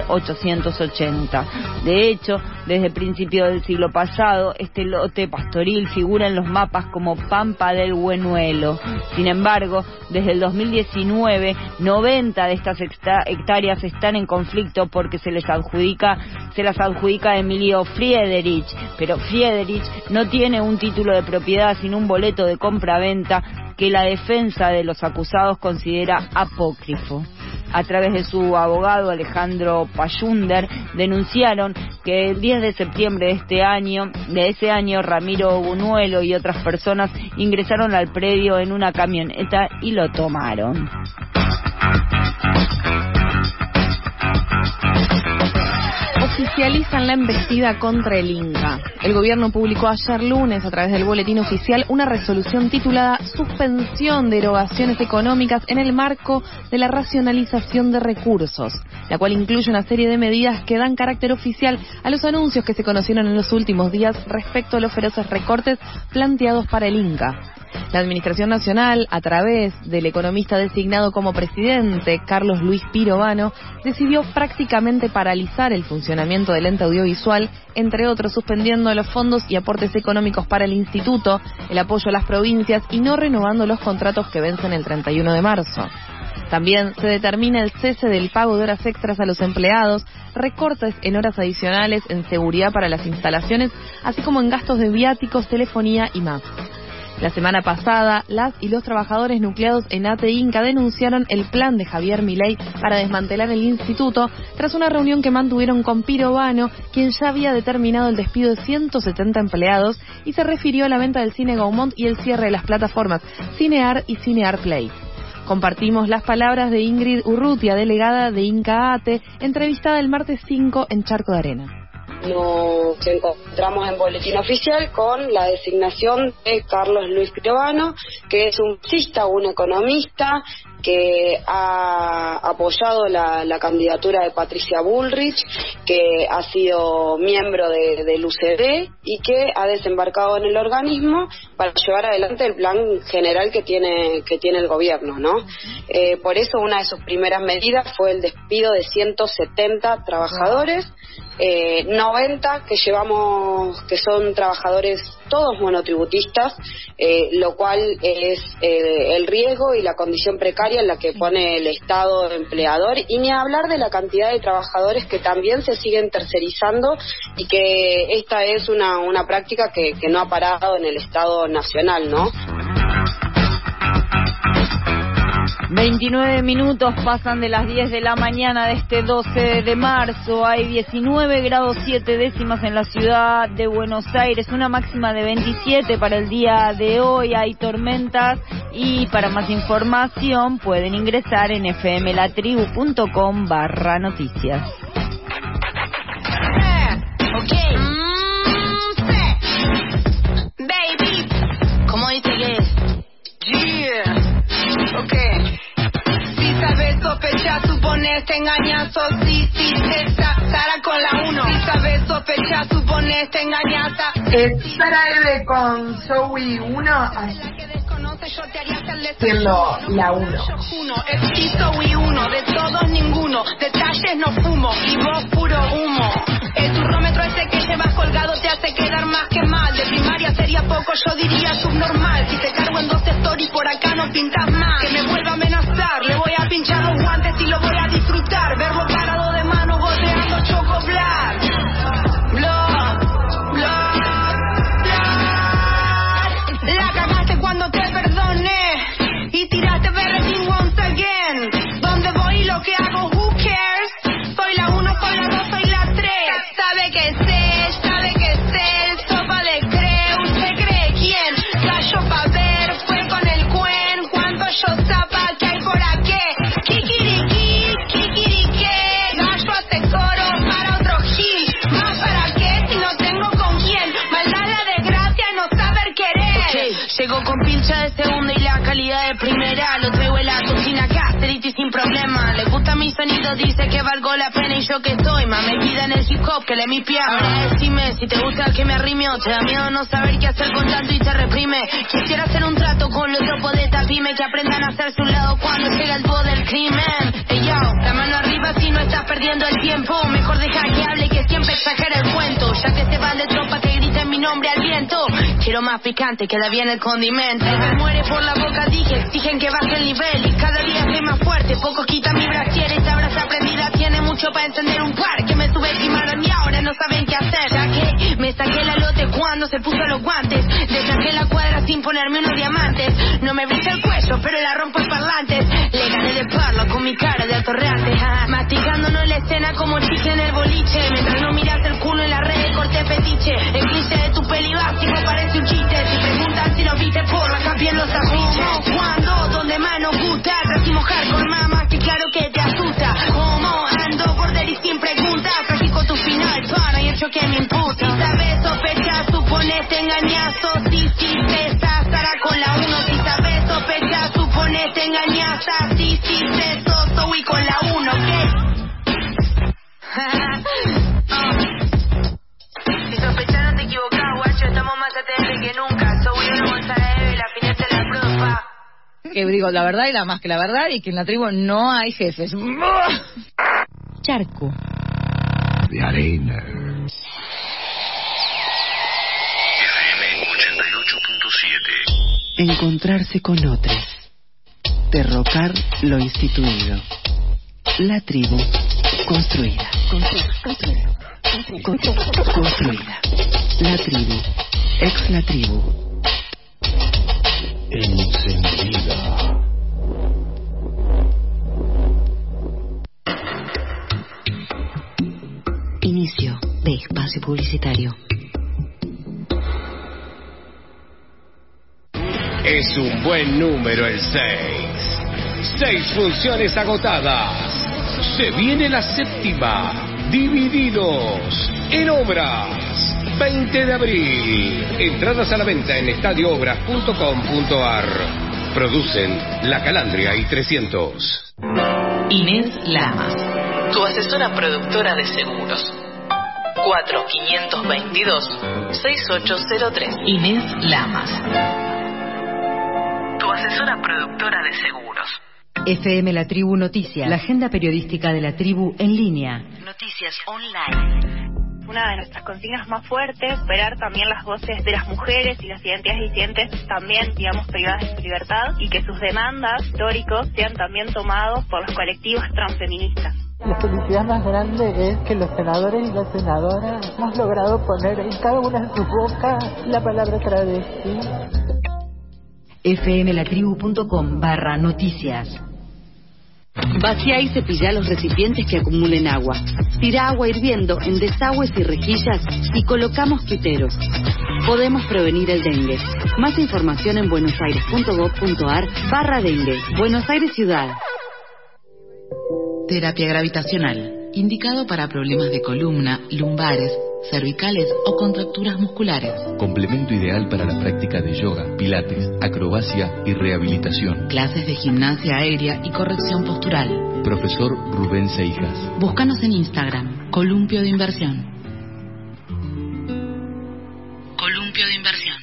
1880. De hecho, desde principios del siglo pasado, este lote pastoril figura en los mapas como Pampa del Buenuelo. Sin embargo, desde el 2019, 90 de estas hectáreas están en conflicto porque se las adjudica a Emilio Friedrich, pero Friedrich no tiene un título de propiedad sino un boleto de compra-venta que la defensa de los acusados considera apócrifo. A través de su abogado Alejandro Payunder, denunciaron que el 10 de septiembre de ese año, Ramiro Buñuelo y otras personas ingresaron al predio en una camioneta y lo tomaron. Oficializan la embestida contra el Inca. El gobierno publicó ayer lunes a través del boletín oficial una resolución titulada Suspensión de erogaciones económicas en el marco de la racionalización de recursos, la cual incluye una serie de medidas que dan carácter oficial a los anuncios que se conocieron en los últimos días respecto a los feroces recortes planteados para el Inca. La Administración Nacional, a través del economista designado como presidente, Carlos Luis Pirovano, decidió prácticamente paralizar el funcionamiento del ente audiovisual, entre otros suspendiendo los fondos y aportes económicos para el instituto, el apoyo a las provincias y no renovando los contratos que vencen el 31 de marzo. También se determina el cese del pago de horas extras a los empleados, recortes en horas adicionales en seguridad para las instalaciones, así como en gastos de viáticos, telefonía y más. La semana pasada, las y los trabajadores nucleados en ATE Inca denunciaron el plan de Javier Milei para desmantelar el instituto tras una reunión que mantuvieron con Pirovano, quien ya había determinado el despido de 170 empleados y se refirió a la venta del Cine Gaumont y el cierre de las plataformas Cinear y Cinear Play. Compartimos las palabras de Ingrid Urrutia, delegada de Inca ATE, entrevistada el martes 5 en Charco de Arena. Nos encontramos en boletín oficial con la designación de Carlos Luis Pirovano, que es un marxista, un economista que ha apoyado la candidatura de Patricia Bullrich, que ha sido miembro del UCD y que ha desembarcado en el organismo para llevar adelante el plan general que tiene el gobierno, ¿no? Por eso una de sus primeras medidas fue el despido de 170 trabajadores, 90 que son trabajadores todos monotributistas, lo cual es el riesgo y la condición precaria en la que pone el Estado empleador, y ni hablar de la cantidad de trabajadores que también se siguen tercerizando y que esta es una práctica que no ha parado en el Estado nacional, ¿no? 29 minutos pasan de las 10 de la mañana de este 12 de marzo. Hay 19 grados 7 décimas en la ciudad de Buenos Aires, una máxima de 27 para el día de hoy. Hay tormentas y para más información pueden ingresar en fmlatribu.com/noticias. sospechas, supones, te engañas, sos sí, Sara con la 1. Si sabes sospechar, supones, te engañas. Sara Eve con Zoe 1 siendo la 1. Sí, Zoe 1, de todos ninguno, detalles no fumo y vos puro humo. El turrómetro ese que llevas colgado te hace quedar más que mal. De primaria sería poco, yo diría subnormal. Si te cargo en 2 stories por acá no pintas más. Que me vuelva a amenazar, le voy a pinchar los guantes y lo voy a disfrutar. Verlo parado de mano goteando choco black. La cagaste cuando te perdoné y tiraste berretín once again. ¿Dónde voy y lo que hago? Who cares? Soy la 1, soy la 2, soy la 3. Sabe que sé, sopa de creo. ¿Usted cree quién? Gallo pa' ver, fue con el cuen. ¿Cuánto yo zapa que hay por aquí? Kikiriqué. Gallo hace coro para otro gil. ¿Más para qué si no tengo con quién? Maldad la desgracia y no saber querer. Llego con pincha de segunda y la calidad de primera. Lo traigo en la cocina casterity sin problema. Le gusta mi sonido, dice que valgo la pena. Y yo que soy más metida en el hip hop que le mi pie. Ahora decime si te gusta que me arrime o te da miedo no saber qué hacer con tanto y te reprime. Quisiera hacer un trato con los tropos de tapime, que aprendan a hacer su lado cuando llega el dúo del crimen. Ey yo, la mano arriba si no estás perdiendo el tiempo. Mejor deja que hable y que siempre exagere el cuento. Ya que se van de tropa que griten mi nombre al viento. Quiero más picante, queda bien el condimento. Me muere por la boca, dije, exigen que baje el nivel. Y cada día estoy más fuerte, pocos quitan mi brasier. Esta brasa prendida tiene mucho para encender un par. Que me subestimaron y ahora no saben qué hacer. Ya que me saqué la lote cuando se puso los guantes. Le saqué la cuadra sin ponerme unos diamantes. No me brilla el cuello, pero la rompo en parlantes. Le gané de parlo con mi cara de atorreante. Masticándonos la escena como chicle en el boliche. Mientras no miras el culo en la red, corté fetiche. El cliché de tu peli básico parece un chiste. Si preguntan si lo viste por la capi en los afiches. ¿Cuándo? ¿Dónde más nos gusta? Trajimos hardcore, mamá, que claro que te asusta. ¿Cómo? Ando border y sin preguntas. Trágico tu final, pana, y hecho que me imputa. Si sabes sospechar, supones, te engañas. Sí, Sara con la 1. Si sabes sospechar, supones, te engañas. Sí, soy con la 1, ¿ok? Si sospecharon te equivocás, guacho, estamos más ATR que nunca. Soy una González y la fineta de la profa. Que digo la verdad y la más que la verdad, y que en la tribu no hay jefes. Charco de arena. FM 88.7. Encontrarse con otros. Derrocar lo instituido. La tribu construida. Construida. La tribu. Ex la tribu. Encendida. Inicio de espacio publicitario. Es un buen número el 6. 6 funciones agotadas. Se viene la séptima. Divididos en Obras. 20 de abril. Entradas a la venta en estadioobras.com.ar. Producen La Calandria y 300. Inés Lamas, tu asesora productora de seguros. 4-522-6803. Inés Lamas, tu asesora productora de seguros. FM La Tribu Noticias, la agenda periodística de la tribu en línea. Noticias online. Una de nuestras consignas más fuertes, superar también las voces de las mujeres y las identidades disidentes también, digamos, privadas de su libertad, y que sus demandas históricos sean también tomados por los colectivos transfeministas. La felicidad más grande es que los senadores y las senadoras hemos logrado poner en cada una de sus bocas la palabra travesti. fmlatribu.com/noticias. Vacía y cepilla los recipientes que acumulen agua. Tira agua hirviendo en desagües y rejillas y colocamos piteros. Podemos prevenir el dengue. Más información en buenosaires.gov.ar/dengue. Buenos Aires Ciudad. Terapia gravitacional. Indicado para problemas de columna, lumbares, cervicales o contracturas musculares. Complemento ideal para la práctica de yoga, pilates, acrobacia y rehabilitación. Clases de gimnasia aérea y corrección postural. Profesor Rubén Seijas. Búscanos en Instagram, Columpio de Inversión. Columpio de Inversión.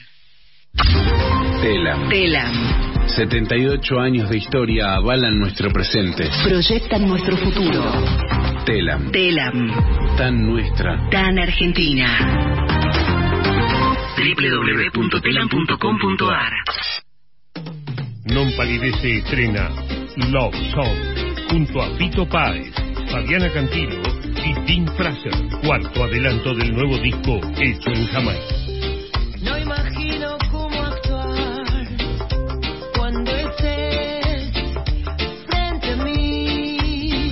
Telam. 78 años de historia avalan nuestro presente. Proyectan nuestro futuro. Telam. Tan nuestra. Tan argentina. www.telam.com.ar. Non Palidece estrena Love Song junto a Fito Páez, Fabiana Cantilo y Tim Fraser, cuarto adelanto del nuevo disco hecho en Jamaica. No imagino cómo actuar cuando estés frente a mí.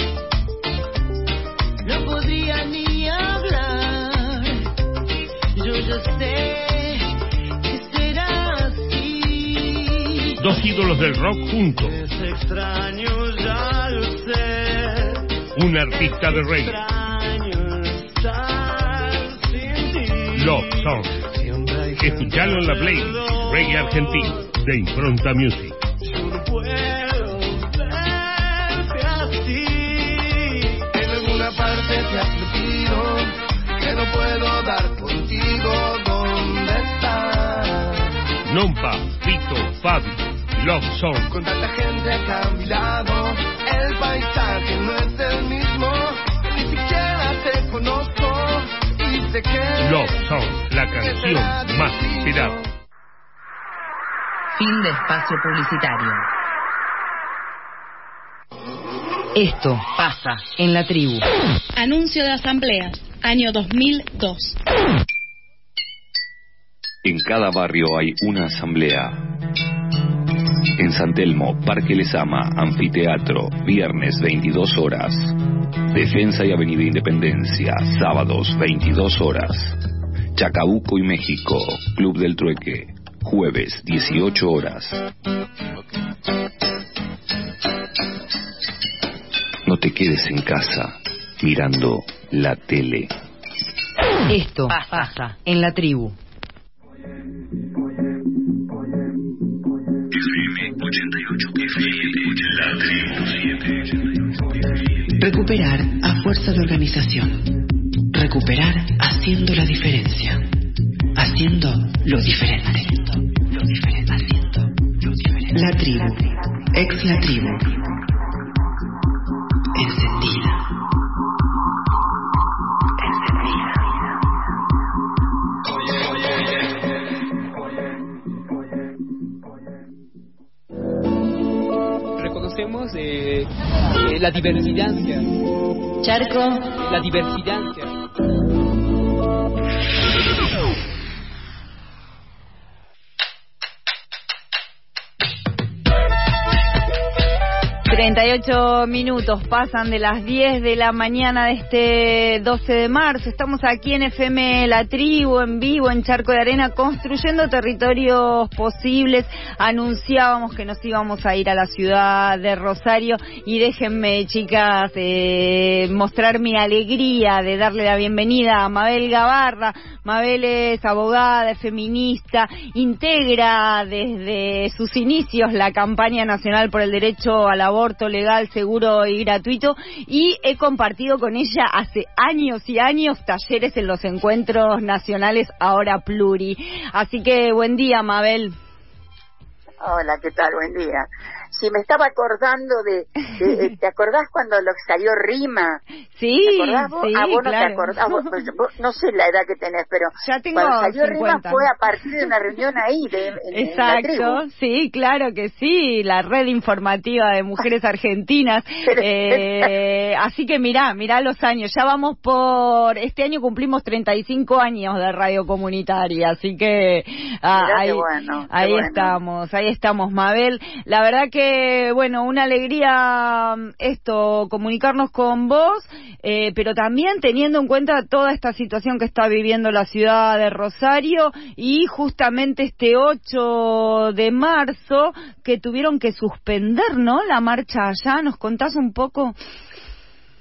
No podría ni hablar. Yo ya sé que será así. Dos ídolos del rock juntos. Es extraño, ya lo sé. Un artista de reggae. Extraño estar sin ti. Love Song. Escuchalo en la playlist Reggae Argentino de Impronta Music. Yo no puedo verte así. En alguna parte te has metido que no puedo dar contigo. ¿Dónde estás? Nompa, Fito, Fabi, Love Song. Con tanta gente acá a mi lado, el paisaje no es el mismo. Ni siquiera te conozco y sé que Love Song, la canción más esperada. Fin de espacio publicitario. Esto pasa en la tribu. Anuncio de asambleas, año 2002. En cada barrio hay una asamblea. En San Telmo, Parque Lezama, Anfiteatro, viernes 22 horas. Defensa y Avenida Independencia, sábados 22 horas. Chacabuco y México, Club del Trueque, jueves 18 horas. No te quedes en casa mirando la tele. Esto pasa en la tribu. FM 88, la tribu 7. Recuperar a fuerza de organización. Recuperar haciendo la diferencia. Haciendo lo diferente. La tribu. Ex la tribu. Encendida. Reconocemos la diversidad. Charco. La diversidad. 38 minutos pasan de las 10 de la mañana de este 12 de marzo. Estamos aquí en FM La Tribu, en vivo, en Charco de Arena, construyendo territorios posibles. Anunciábamos que nos íbamos a ir a la ciudad de Rosario y déjenme, chicas, mostrar mi alegría de darle la bienvenida a Mabel Gabarra. Mabel es abogada, es feminista, integra desde sus inicios la campaña nacional por el derecho al aborto legal, seguro y gratuito, y he compartido con ella hace años y años talleres en los encuentros nacionales Ahora Pluri. Así que buen día, Mabel. Hola, ¿qué tal? Buen día. Sí, me estaba acordando ¿te acordás cuando salió Rima? Sí, ¿te acordás vos? Sí, vos no claro. te acordás, vos no sé la edad que tenés, pero ya tengo cuando salió 50. Rima fue a partir de una reunión ahí, en la tribu. Exacto, sí, claro que sí, la red informativa de mujeres argentinas. Así que mirá los años, ya vamos este año cumplimos 35 años de radio comunitaria, así que ahí estamos, Mabel. La verdad que, bueno, una alegría comunicarnos con vos, pero también teniendo en cuenta toda esta situación que está viviendo la ciudad de Rosario y justamente este 8 de marzo que tuvieron que suspender, ¿no?, la marcha allá. ¿Nos contás un poco?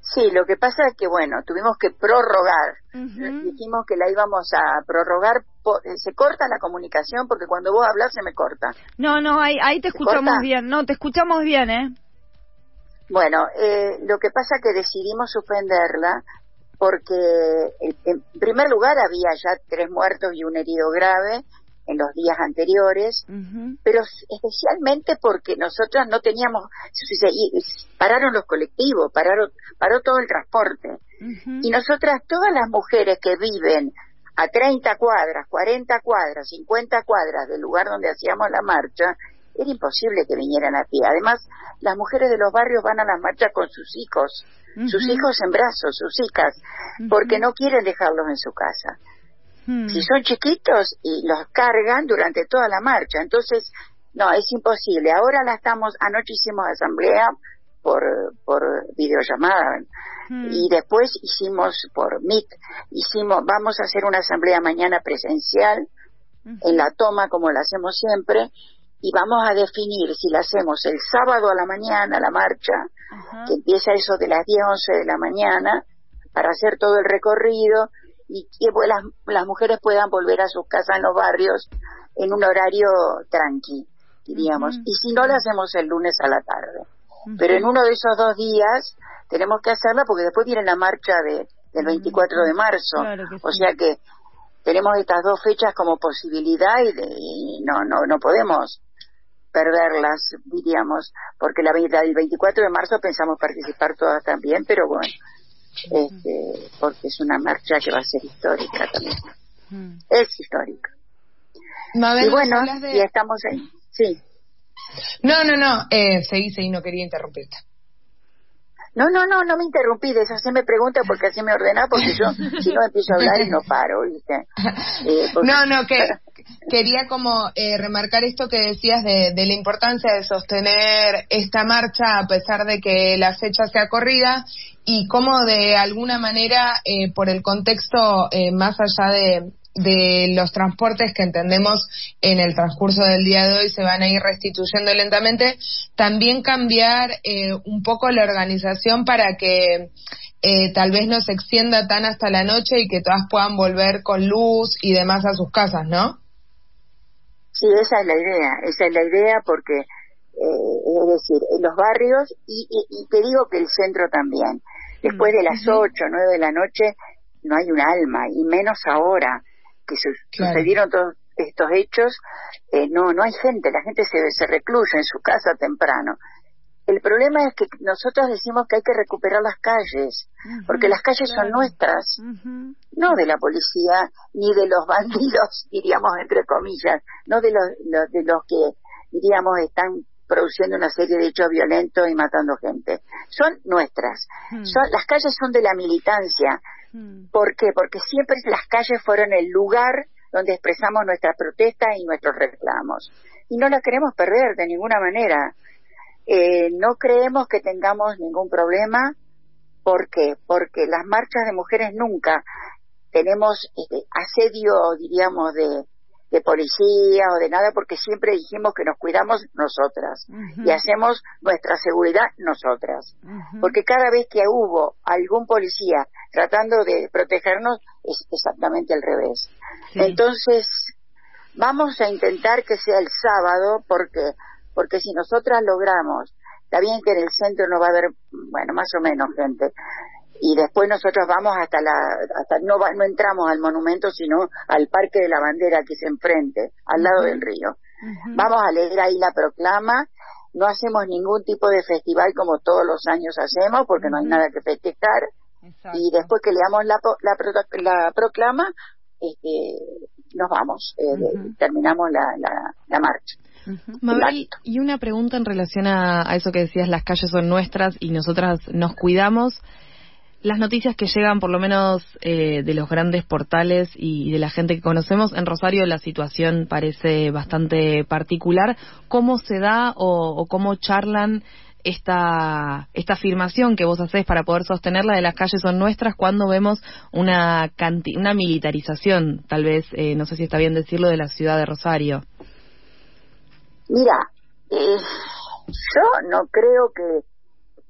Sí, lo que pasa es que, bueno, tuvimos que prorrogar. Dijimos que la íbamos a prorrogar. Se corta la comunicación porque cuando vos hablas se me corta. No, ahí te escuchamos bien. No, te escuchamos bien, ¿eh? Bueno, lo que pasa es que decidimos suspenderla porque, en primer lugar, había ya 3 muertos y un herido grave en los días anteriores, pero especialmente porque nosotros no teníamos, pararon los colectivos, paró todo el transporte, y nosotras, todas las mujeres que viven a 30 cuadras, 40 cuadras, 50 cuadras del lugar donde hacíamos la marcha, era imposible que vinieran a pie. Además, las mujeres de los barrios van a las marchas con sus hijos en brazos, sus hijas, porque no quieren dejarlos en su casa. Si son chiquitos y los cargan durante toda la marcha, entonces no, es imposible. Ahora anoche hicimos asamblea por videollamada y después hicimos por Meet, vamos a hacer una asamblea mañana presencial en la toma como la hacemos siempre, y vamos a definir si la hacemos el sábado a la mañana, la marcha, que empieza eso de las 10, 11 de la mañana, para hacer todo el recorrido, y que las mujeres puedan volver a sus casas en los barrios en un horario tranqui, diríamos. Y si no, la hacemos el lunes a la tarde. Pero en uno de esos 2 días tenemos que hacerla porque después viene la marcha del 24 de marzo. Claro que sí. O sea que tenemos estas 2 fechas como posibilidad y no podemos perderlas, diríamos, porque la del 24 de marzo pensamos participar todas también, pero bueno, porque es una marcha que va a ser histórica también. Es histórica. Mabel, y bueno, ya estamos ahí. Sí. No, seguí, no quería interrumpirte. No me interrumpí, de eso se me pregunta porque así me ordena, porque yo si no empiezo a hablar y no paro, ¿viste? Quería como remarcar esto que decías de la importancia de sostener esta marcha a pesar de que la fecha sea corrida, y cómo de alguna manera por el contexto más allá de los transportes que entendemos en el transcurso del día de hoy se van a ir restituyendo lentamente, también cambiar un poco la organización para que tal vez no se extienda tan hasta la noche y que todas puedan volver con luz y demás a sus casas, ¿no? Sí, esa es la idea porque es decir, en los barrios y te digo que el centro también, después de las 8, 9 de la noche no hay un alma, y menos ahora que sucedieron todos estos hechos, no hay gente, la gente se recluye en su casa temprano. El problema es que nosotros decimos que hay que recuperar las calles, porque las calles son nuestras, no de la policía, ni de los bandidos, diríamos entre comillas, no de los que, diríamos, están produciendo una serie de hechos violentos y matando gente. Son nuestras. Las calles son de la militancia. ¿Por qué? Porque siempre las calles fueron el lugar donde expresamos nuestras protestas y nuestros reclamos. Y no las queremos perder de ninguna manera. No creemos que tengamos ningún problema. ¿Por qué? Porque las marchas de mujeres nunca tenemos asedio, diríamos, de policía o de nada, porque siempre dijimos que nos cuidamos nosotras y hacemos nuestra seguridad nosotras, porque cada vez que hubo algún policía tratando de protegernos es exactamente al revés. Entonces vamos a intentar que sea el sábado, porque si nosotras logramos, está bien que en el centro no va a haber, bueno, más o menos gente, y después nosotros vamos no entramos al monumento, sino al Parque de la Bandera, que es enfrente, al lado del río. Vamos a leer ahí la proclama. No hacemos ningún tipo de festival como todos los años hacemos, porque no hay nada que festejar. Y después que leamos la proclama, nos vamos, terminamos la marcha. Mabel, y una pregunta en relación a eso que decías, las calles son nuestras y nosotras nos cuidamos. Las noticias que llegan, por lo menos de los grandes portales y de la gente que conocemos, en Rosario la situación parece bastante particular. ¿Cómo se da o cómo charlan esta afirmación que vos hacés para poder sostenerla de las calles son nuestras cuando vemos una militarización, tal vez, no sé si está bien decirlo, de la ciudad de Rosario? Mira, yo no creo que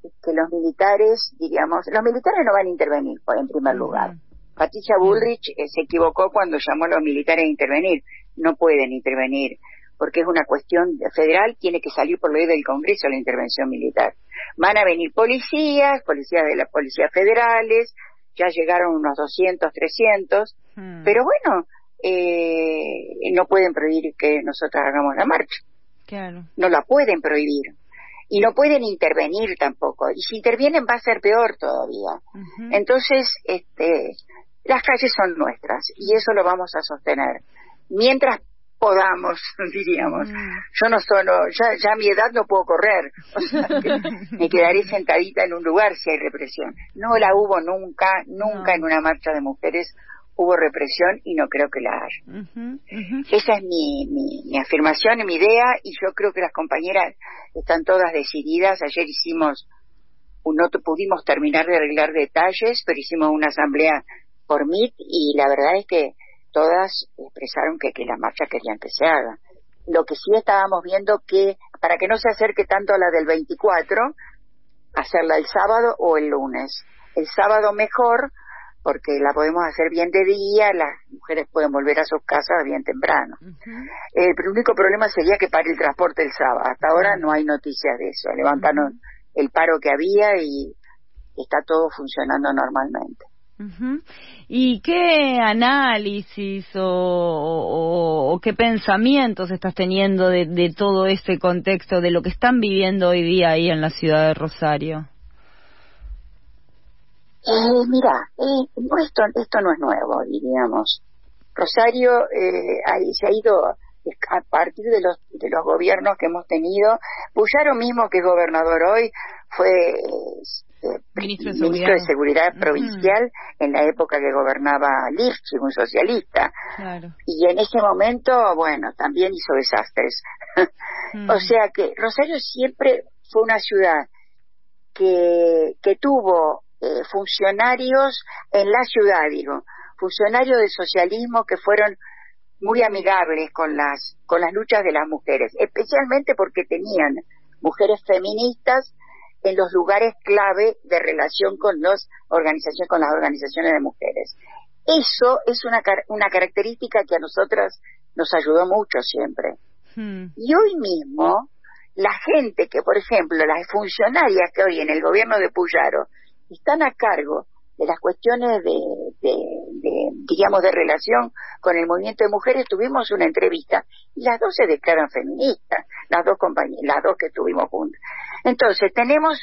que los militares, diríamos, los militares no van a intervenir, en primer lugar. Patricia Bullrich se equivocó cuando llamó a los militares a intervenir. No pueden intervenir, porque es una cuestión federal, tiene que salir por ley del Congreso la intervención militar. Van a venir policías de las policías federales, ya llegaron unos 200, 300, pero bueno, no pueden prohibir que nosotros hagamos la marcha. Claro. No la pueden prohibir. Y no pueden intervenir tampoco. Y si intervienen va a ser peor todavía. Entonces, las calles son nuestras y eso lo vamos a sostener. Mientras podamos, diríamos. Yo no soy, ya a mi edad no puedo correr. O sea, que me quedaré sentadita en un lugar si hay represión. No la hubo nunca en una marcha de mujeres hubo represión y no creo que la haya. Esa es mi afirmación y mi idea, y yo creo que las compañeras están todas decididas. Ayer no pudimos terminar de arreglar detalles, pero hicimos una asamblea por Meet y la verdad es que todas expresaron que la marcha querían que se haga. Lo que sí estábamos viendo que, para que no se acerque tanto a la del 24, hacerla el sábado o el lunes. El sábado mejor, porque la podemos hacer bien de día, las mujeres pueden volver a sus casas bien temprano. El único problema sería que pare el transporte el sábado. Hasta ahora no hay noticias de eso. Levantaron el paro que había y está todo funcionando normalmente. ¿Y qué análisis o qué pensamientos estás teniendo de todo este contexto, de lo que están viviendo hoy día ahí en la ciudad de Rosario? Mira, esto no es nuevo, diríamos. Rosario se ha ido a partir de los gobiernos que hemos tenido. Puyaro mismo, que es gobernador hoy, fue ministro de Seguridad Provincial en la época que gobernaba Lifchig, un socialista. Claro. Y en ese momento, bueno, también hizo desastres. O sea que Rosario siempre fue una ciudad que tuvo funcionarios en la ciudad, funcionarios del socialismo que fueron muy amigables con las luchas de las mujeres, especialmente porque tenían mujeres feministas en los lugares clave de relación con las organizaciones de mujeres. Eso es una característica que a nosotras nos ayudó mucho siempre. Y hoy mismo, la gente que, por ejemplo, las funcionarias que hoy en el gobierno de Puyaro están a cargo de las cuestiones de relación con el movimiento de mujeres, tuvimos una entrevista y las dos se declaran feministas, las dos que estuvimos juntas. Entonces tenemos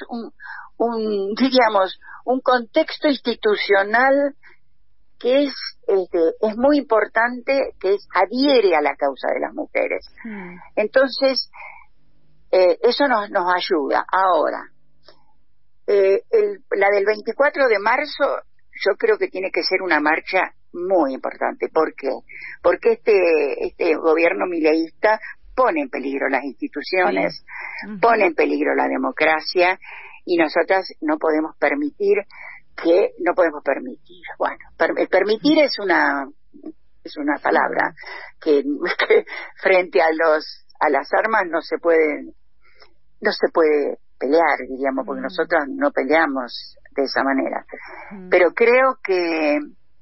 un contexto institucional que es muy importante, que adhiere a la causa de las mujeres. Entonces eso nos ayuda. Ahora, la del 24 de marzo yo creo que tiene que ser una marcha muy importante. ¿Por qué? Porque este gobierno mileísta pone en peligro las instituciones, pone en peligro la democracia, y nosotras no podemos permitir. Bueno, permitir es una palabra que frente a las armas no se puede pelear, diríamos, porque nosotros no peleamos de esa manera. Pero creo que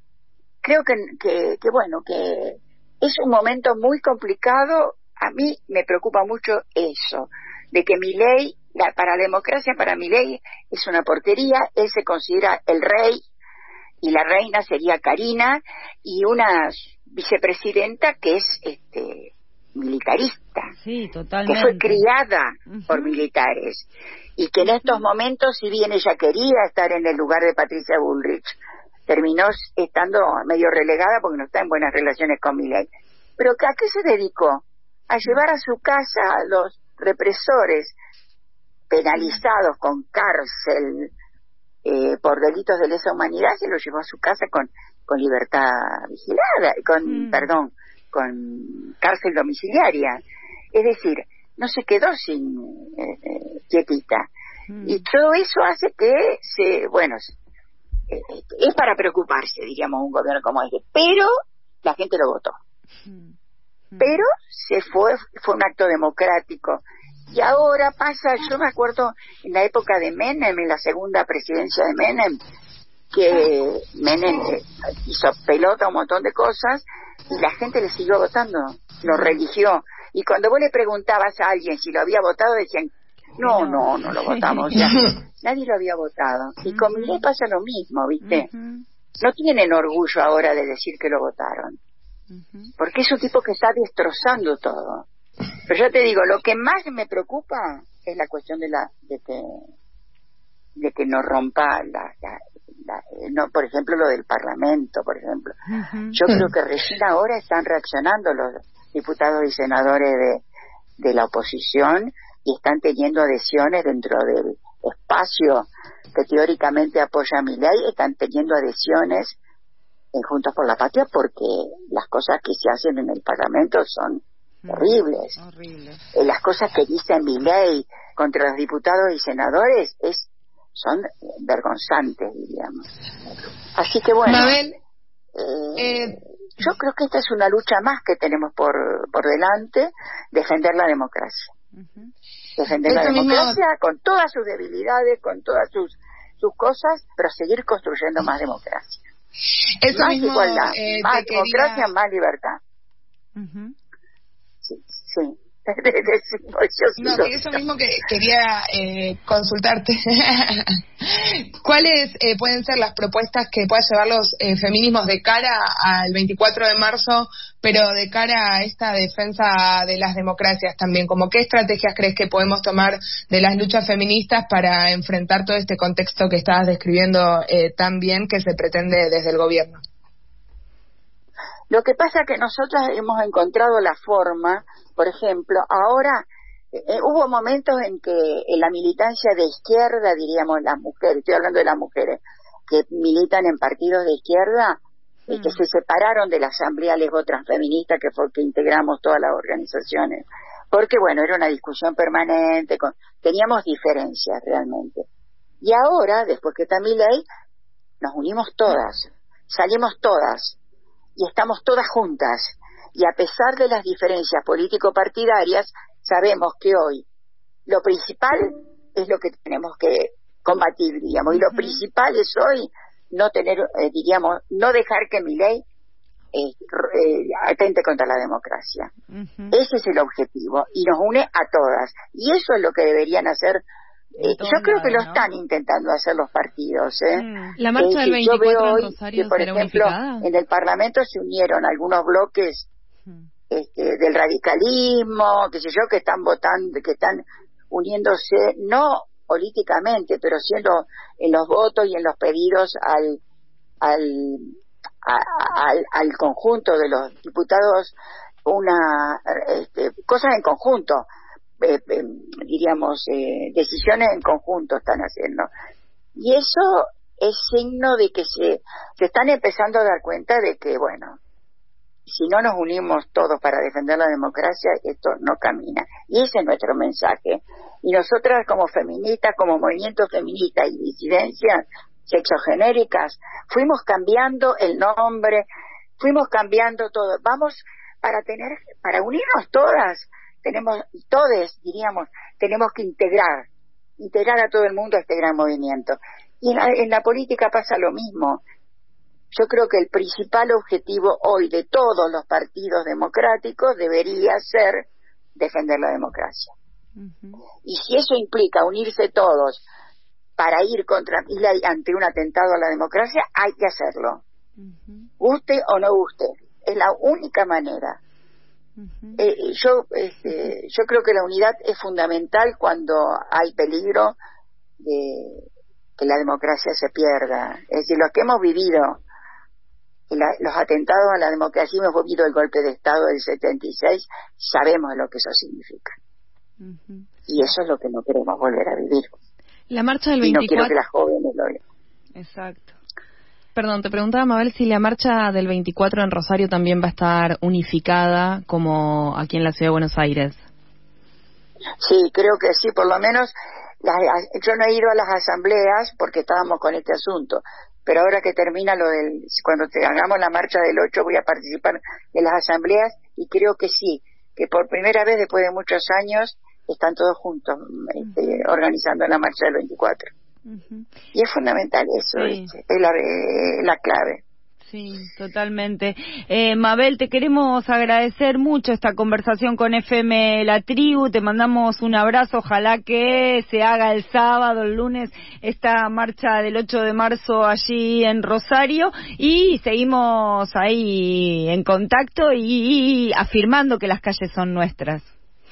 bueno, que es un momento muy complicado. A mí me preocupa mucho eso, de que Milei, para la democracia, para Milei es una porquería. Él se considera el rey y la reina sería Karina, y una vicepresidenta que es militarista, totalmente, que fue criada por militares, y que en estos momentos, si bien ella quería estar en el lugar de Patricia Bullrich, terminó estando medio relegada porque no está en buenas relaciones con Milei. Pero ¿a qué se dedicó? A llevar a su casa a los represores penalizados con cárcel por delitos de lesa humanidad. Se los llevó a su casa con libertad vigilada, con cárcel domiciliaria. Es decir, no se quedó quietita. Y todo eso hace que es para preocuparse, diríamos, un gobierno como este. Pero la gente lo votó. Pero fue un acto democrático, Y ahora pasa, yo me acuerdo en la época de Menem, en la segunda presidencia de Menem, que Menem hizo pelota un montón de cosas y la gente le siguió votando, lo religió. Y cuando vos le preguntabas a alguien si lo había votado, decían, no lo votamos. Ya. Nadie lo había votado. Y con Milei pasa lo mismo, ¿viste? No tienen orgullo ahora de decir que lo votaron. Porque es un tipo que está destrozando todo. Pero yo te digo, lo que más me preocupa es la cuestión de que no rompa no, por ejemplo, lo del Parlamento, por ejemplo. Yo creo que recién ahora están reaccionando los diputados y senadores de la oposición y están teniendo adhesiones dentro del espacio que teóricamente apoya a Milei, están teniendo adhesiones en Juntos por la Patria porque las cosas que se hacen en el Parlamento son horribles. Las cosas que dice Milei contra los diputados y senadores son vergonzantes, diríamos. Así que bueno, Mabel, yo creo que esta es una lucha más que tenemos por delante, defender la democracia. Defender la democracia con todas sus debilidades, con todas sus cosas, pero seguir construyendo más democracia. Eso más mismo, igualdad, más democracia, quería... más libertad. Sí. No, que eso mismo que quería consultarte. ¿Cuáles pueden ser las propuestas que puedan llevar los feminismos de cara al 24 de marzo, pero de cara a esta defensa de las democracias también? Como ¿qué estrategias crees que podemos tomar de las luchas feministas para enfrentar todo este contexto que estabas describiendo tan bien que se pretende desde el gobierno? Lo que pasa es que nosotros hemos encontrado la forma, por ejemplo, ahora hubo momentos en que en la militancia de izquierda, diríamos las mujeres, estoy hablando de las mujeres, que militan en partidos de izquierda, que se separaron de la Asamblea Lesbo-Transfeminista, que fue que integramos todas las organizaciones, porque bueno, era una discusión permanente, teníamos diferencias realmente. Y ahora, después que está Milei, nos unimos todas, salimos todas, y estamos todas juntas, y a pesar de las diferencias político-partidarias, sabemos que hoy lo principal es lo que tenemos que combatir, digamos, y lo principal es hoy no tener, diríamos, no dejar que Milei atente contra la democracia. Ese es el objetivo, y nos une a todas, y eso es lo que deberían hacer. Yo creo que lo están intentando hacer los partidos. La marcha del 24 en Rosario que, por será ejemplo, unificada. en el Parlamento se unieron algunos bloques del radicalismo, qué sé yo, que están votando, que están uniéndose, no políticamente, pero siendo en los votos y en los pedidos al conjunto de los diputados, cosas en conjunto. Diríamos, decisiones en conjunto están haciendo. Y eso es signo de que se están empezando a dar cuenta de que, bueno, si no nos unimos todos para defender la democracia, esto no camina. Y ese es nuestro mensaje. Y nosotras como feministas, como movimiento feminista y disidencias sexogenéricas, fuimos cambiando el nombre, fuimos cambiando todo. Vamos, para unirnos todas, tenemos que integrar a todo el mundo a este gran movimiento. Y en la política pasa lo mismo. Yo creo que el principal objetivo hoy de todos los partidos democráticos debería ser defender la democracia. Y si eso implica unirse todos para ir contra Milei ante un atentado a la democracia, hay que hacerlo. Guste o no guste, es la única manera. Yo creo que la unidad es fundamental cuando hay peligro de que la democracia se pierda. Es decir, los que hemos vivido los atentados a la democracia, hemos vivido el golpe de Estado del 76, sabemos lo que eso significa. Y eso es lo que no queremos volver a vivir. La marcha del 24... Y no quiero que las jóvenes lo vean. Exacto. Perdón, te preguntaba, Mabel, si la marcha del 24 en Rosario también va a estar unificada como aquí en la Ciudad de Buenos Aires. Sí, creo que sí, por lo menos yo no he ido a las asambleas porque estábamos con este asunto, pero ahora que termina cuando hagamos la marcha del 8 voy a participar de las asambleas y creo que sí, que por primera vez después de muchos años están todos juntos organizando la marcha del 24. Y es fundamental eso, sí. Es la clave. Sí, totalmente. Mabel, te queremos agradecer mucho esta conversación con FM La Tribu, te mandamos un abrazo, ojalá que se haga el sábado, el lunes, esta marcha del 8 de marzo allí en Rosario, y seguimos ahí en contacto y afirmando que las calles son nuestras.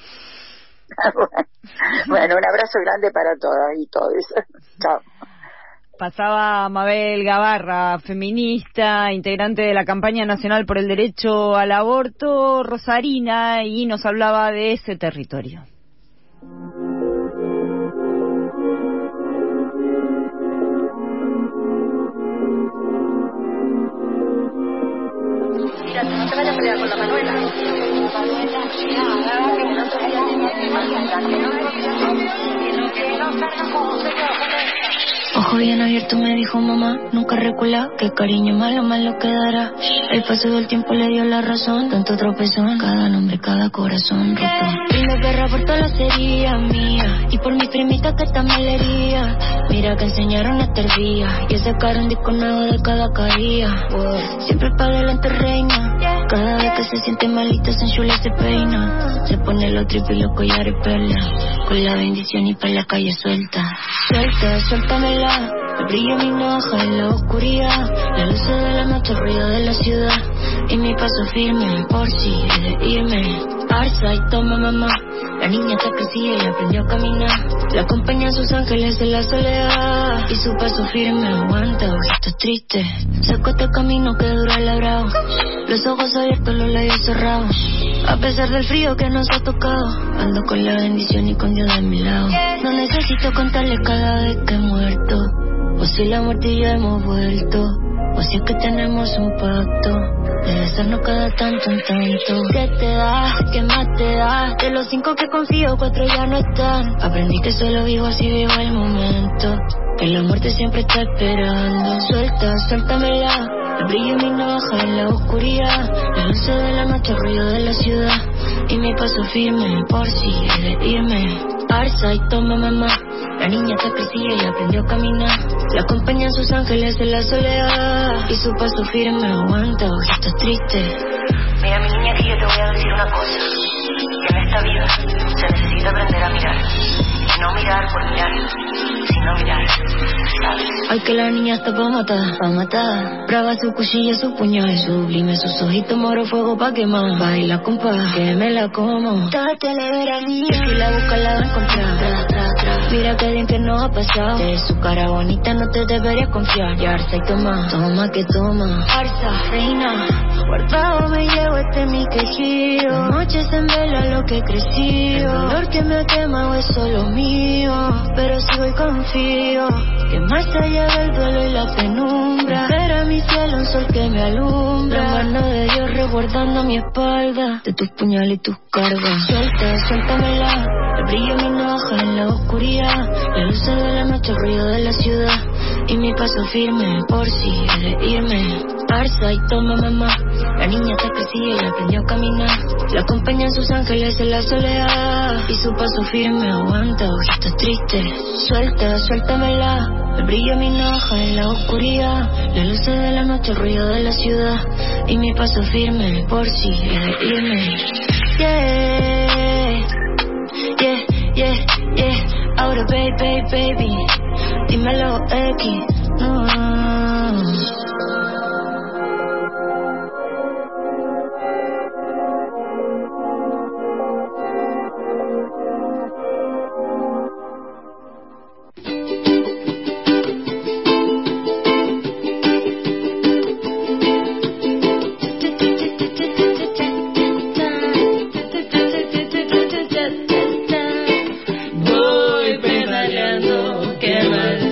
Bueno, un abrazo grande para todas y todos. Chao. Pasaba Mabel Gabarra, feminista, integrante de la campaña nacional por el derecho al aborto, rosarina, y nos hablaba de ese territorio. Mira, no te vayas a pelear con la Manuela. Ojo bien abierto me dijo mamá, nunca recula, que cariño malo malo quedará. El paso del tiempo le dio la razón, tanto tropezón, cada nombre, cada corazón roto. Y me perra por toda la sería mía, y por mi primita que está malería. Mira que enseñaron a estar vía, y sacaron un disco nuevo de cada caída. Siempre pa' adelante reina, cada vez que se siente malita se enchula y se peina. Se pone los tripes y los collares perla, con la bendición y pa' la calle suelta. Suelta, suéltamela, el brillo en mi hoja en la oscuridad, la luz de la noche, el ruido de la ciudad, y mi paso firme por si he de irme. Arza y toma mamá, la niña está crecida y aprendió a caminar, la acompañan sus ángeles en la soledad, y su paso firme aguanta ojitos tristes. Saco este camino que dura labrado, los ojos abiertos, los labios cerrados, a pesar del frío que nos ha tocado, ando con la bendición y con Dios de mi lado. No necesito contarles cada vez que he muerto, o si la muerte y yo hemos vuelto, o si es que tenemos un pacto de besarnos cada tanto en tanto. ¿Qué te da? ¿Qué más te da? De los 5 que confío, 4 ya no están. Aprendí que solo vivo así vivo el momento, que la muerte siempre está esperando. Suelta, suéltamela, el brillo en mi hoja en la oscuridad, la luz de la noche, el ruido de la ciudad, y mi paso firme por si he de irme. Arza y toma mamá, la niña está crecida y aprendió a caminar, la acompañan sus ángeles en la soledad, y su paso firme aguanta ojitos tristes. Mira mi niña, que yo te voy a decir una cosa, que en esta vida se necesita aprender a mirar, y no mirar por mirar, sino mirar, ¿sabes? Ay, que la niña está pa' matar, brava su cuchilla, su puñal, sublime, sus ojitos moro fuego pa' quemar, baila compa, que me la como, date la veranía, que si la busca la va a encontrar, mira que bien que no ha pasado, de su cara bonita no te deberías confiar, y arza y toma que toma, arza, reina, guardado me llevo mi quejío, noches en vela lo que crecí, el dolor que me ha quemado es solo mío, pero sigo y confío, que más allá del duelo y la penumbra, espera mi cielo un sol que me alumbra, la mano de Dios resguardando mi espalda, de tus puñales y tus cargas. Suelta, suéltamela, el brillo en mi hoja en la oscuridad, la luz de la noche, el ruido de la ciudad, y mi paso firme por si he de irme. Arza y toma mamá, la niña está crecida y aprendió a caminar, la acompañan sus ángeles en la soledad, y su paso firme aguanta ojitos tristes. Suelta, suéltamela, el brillo en mi hoja en la oscuridad, la luz de la noche, el ruido de la ciudad, y mi paso firme por si he de irme. Yeah, yeah, yeah, yeah, ahora baby, dímelo X, Voy pedaleando, qué mal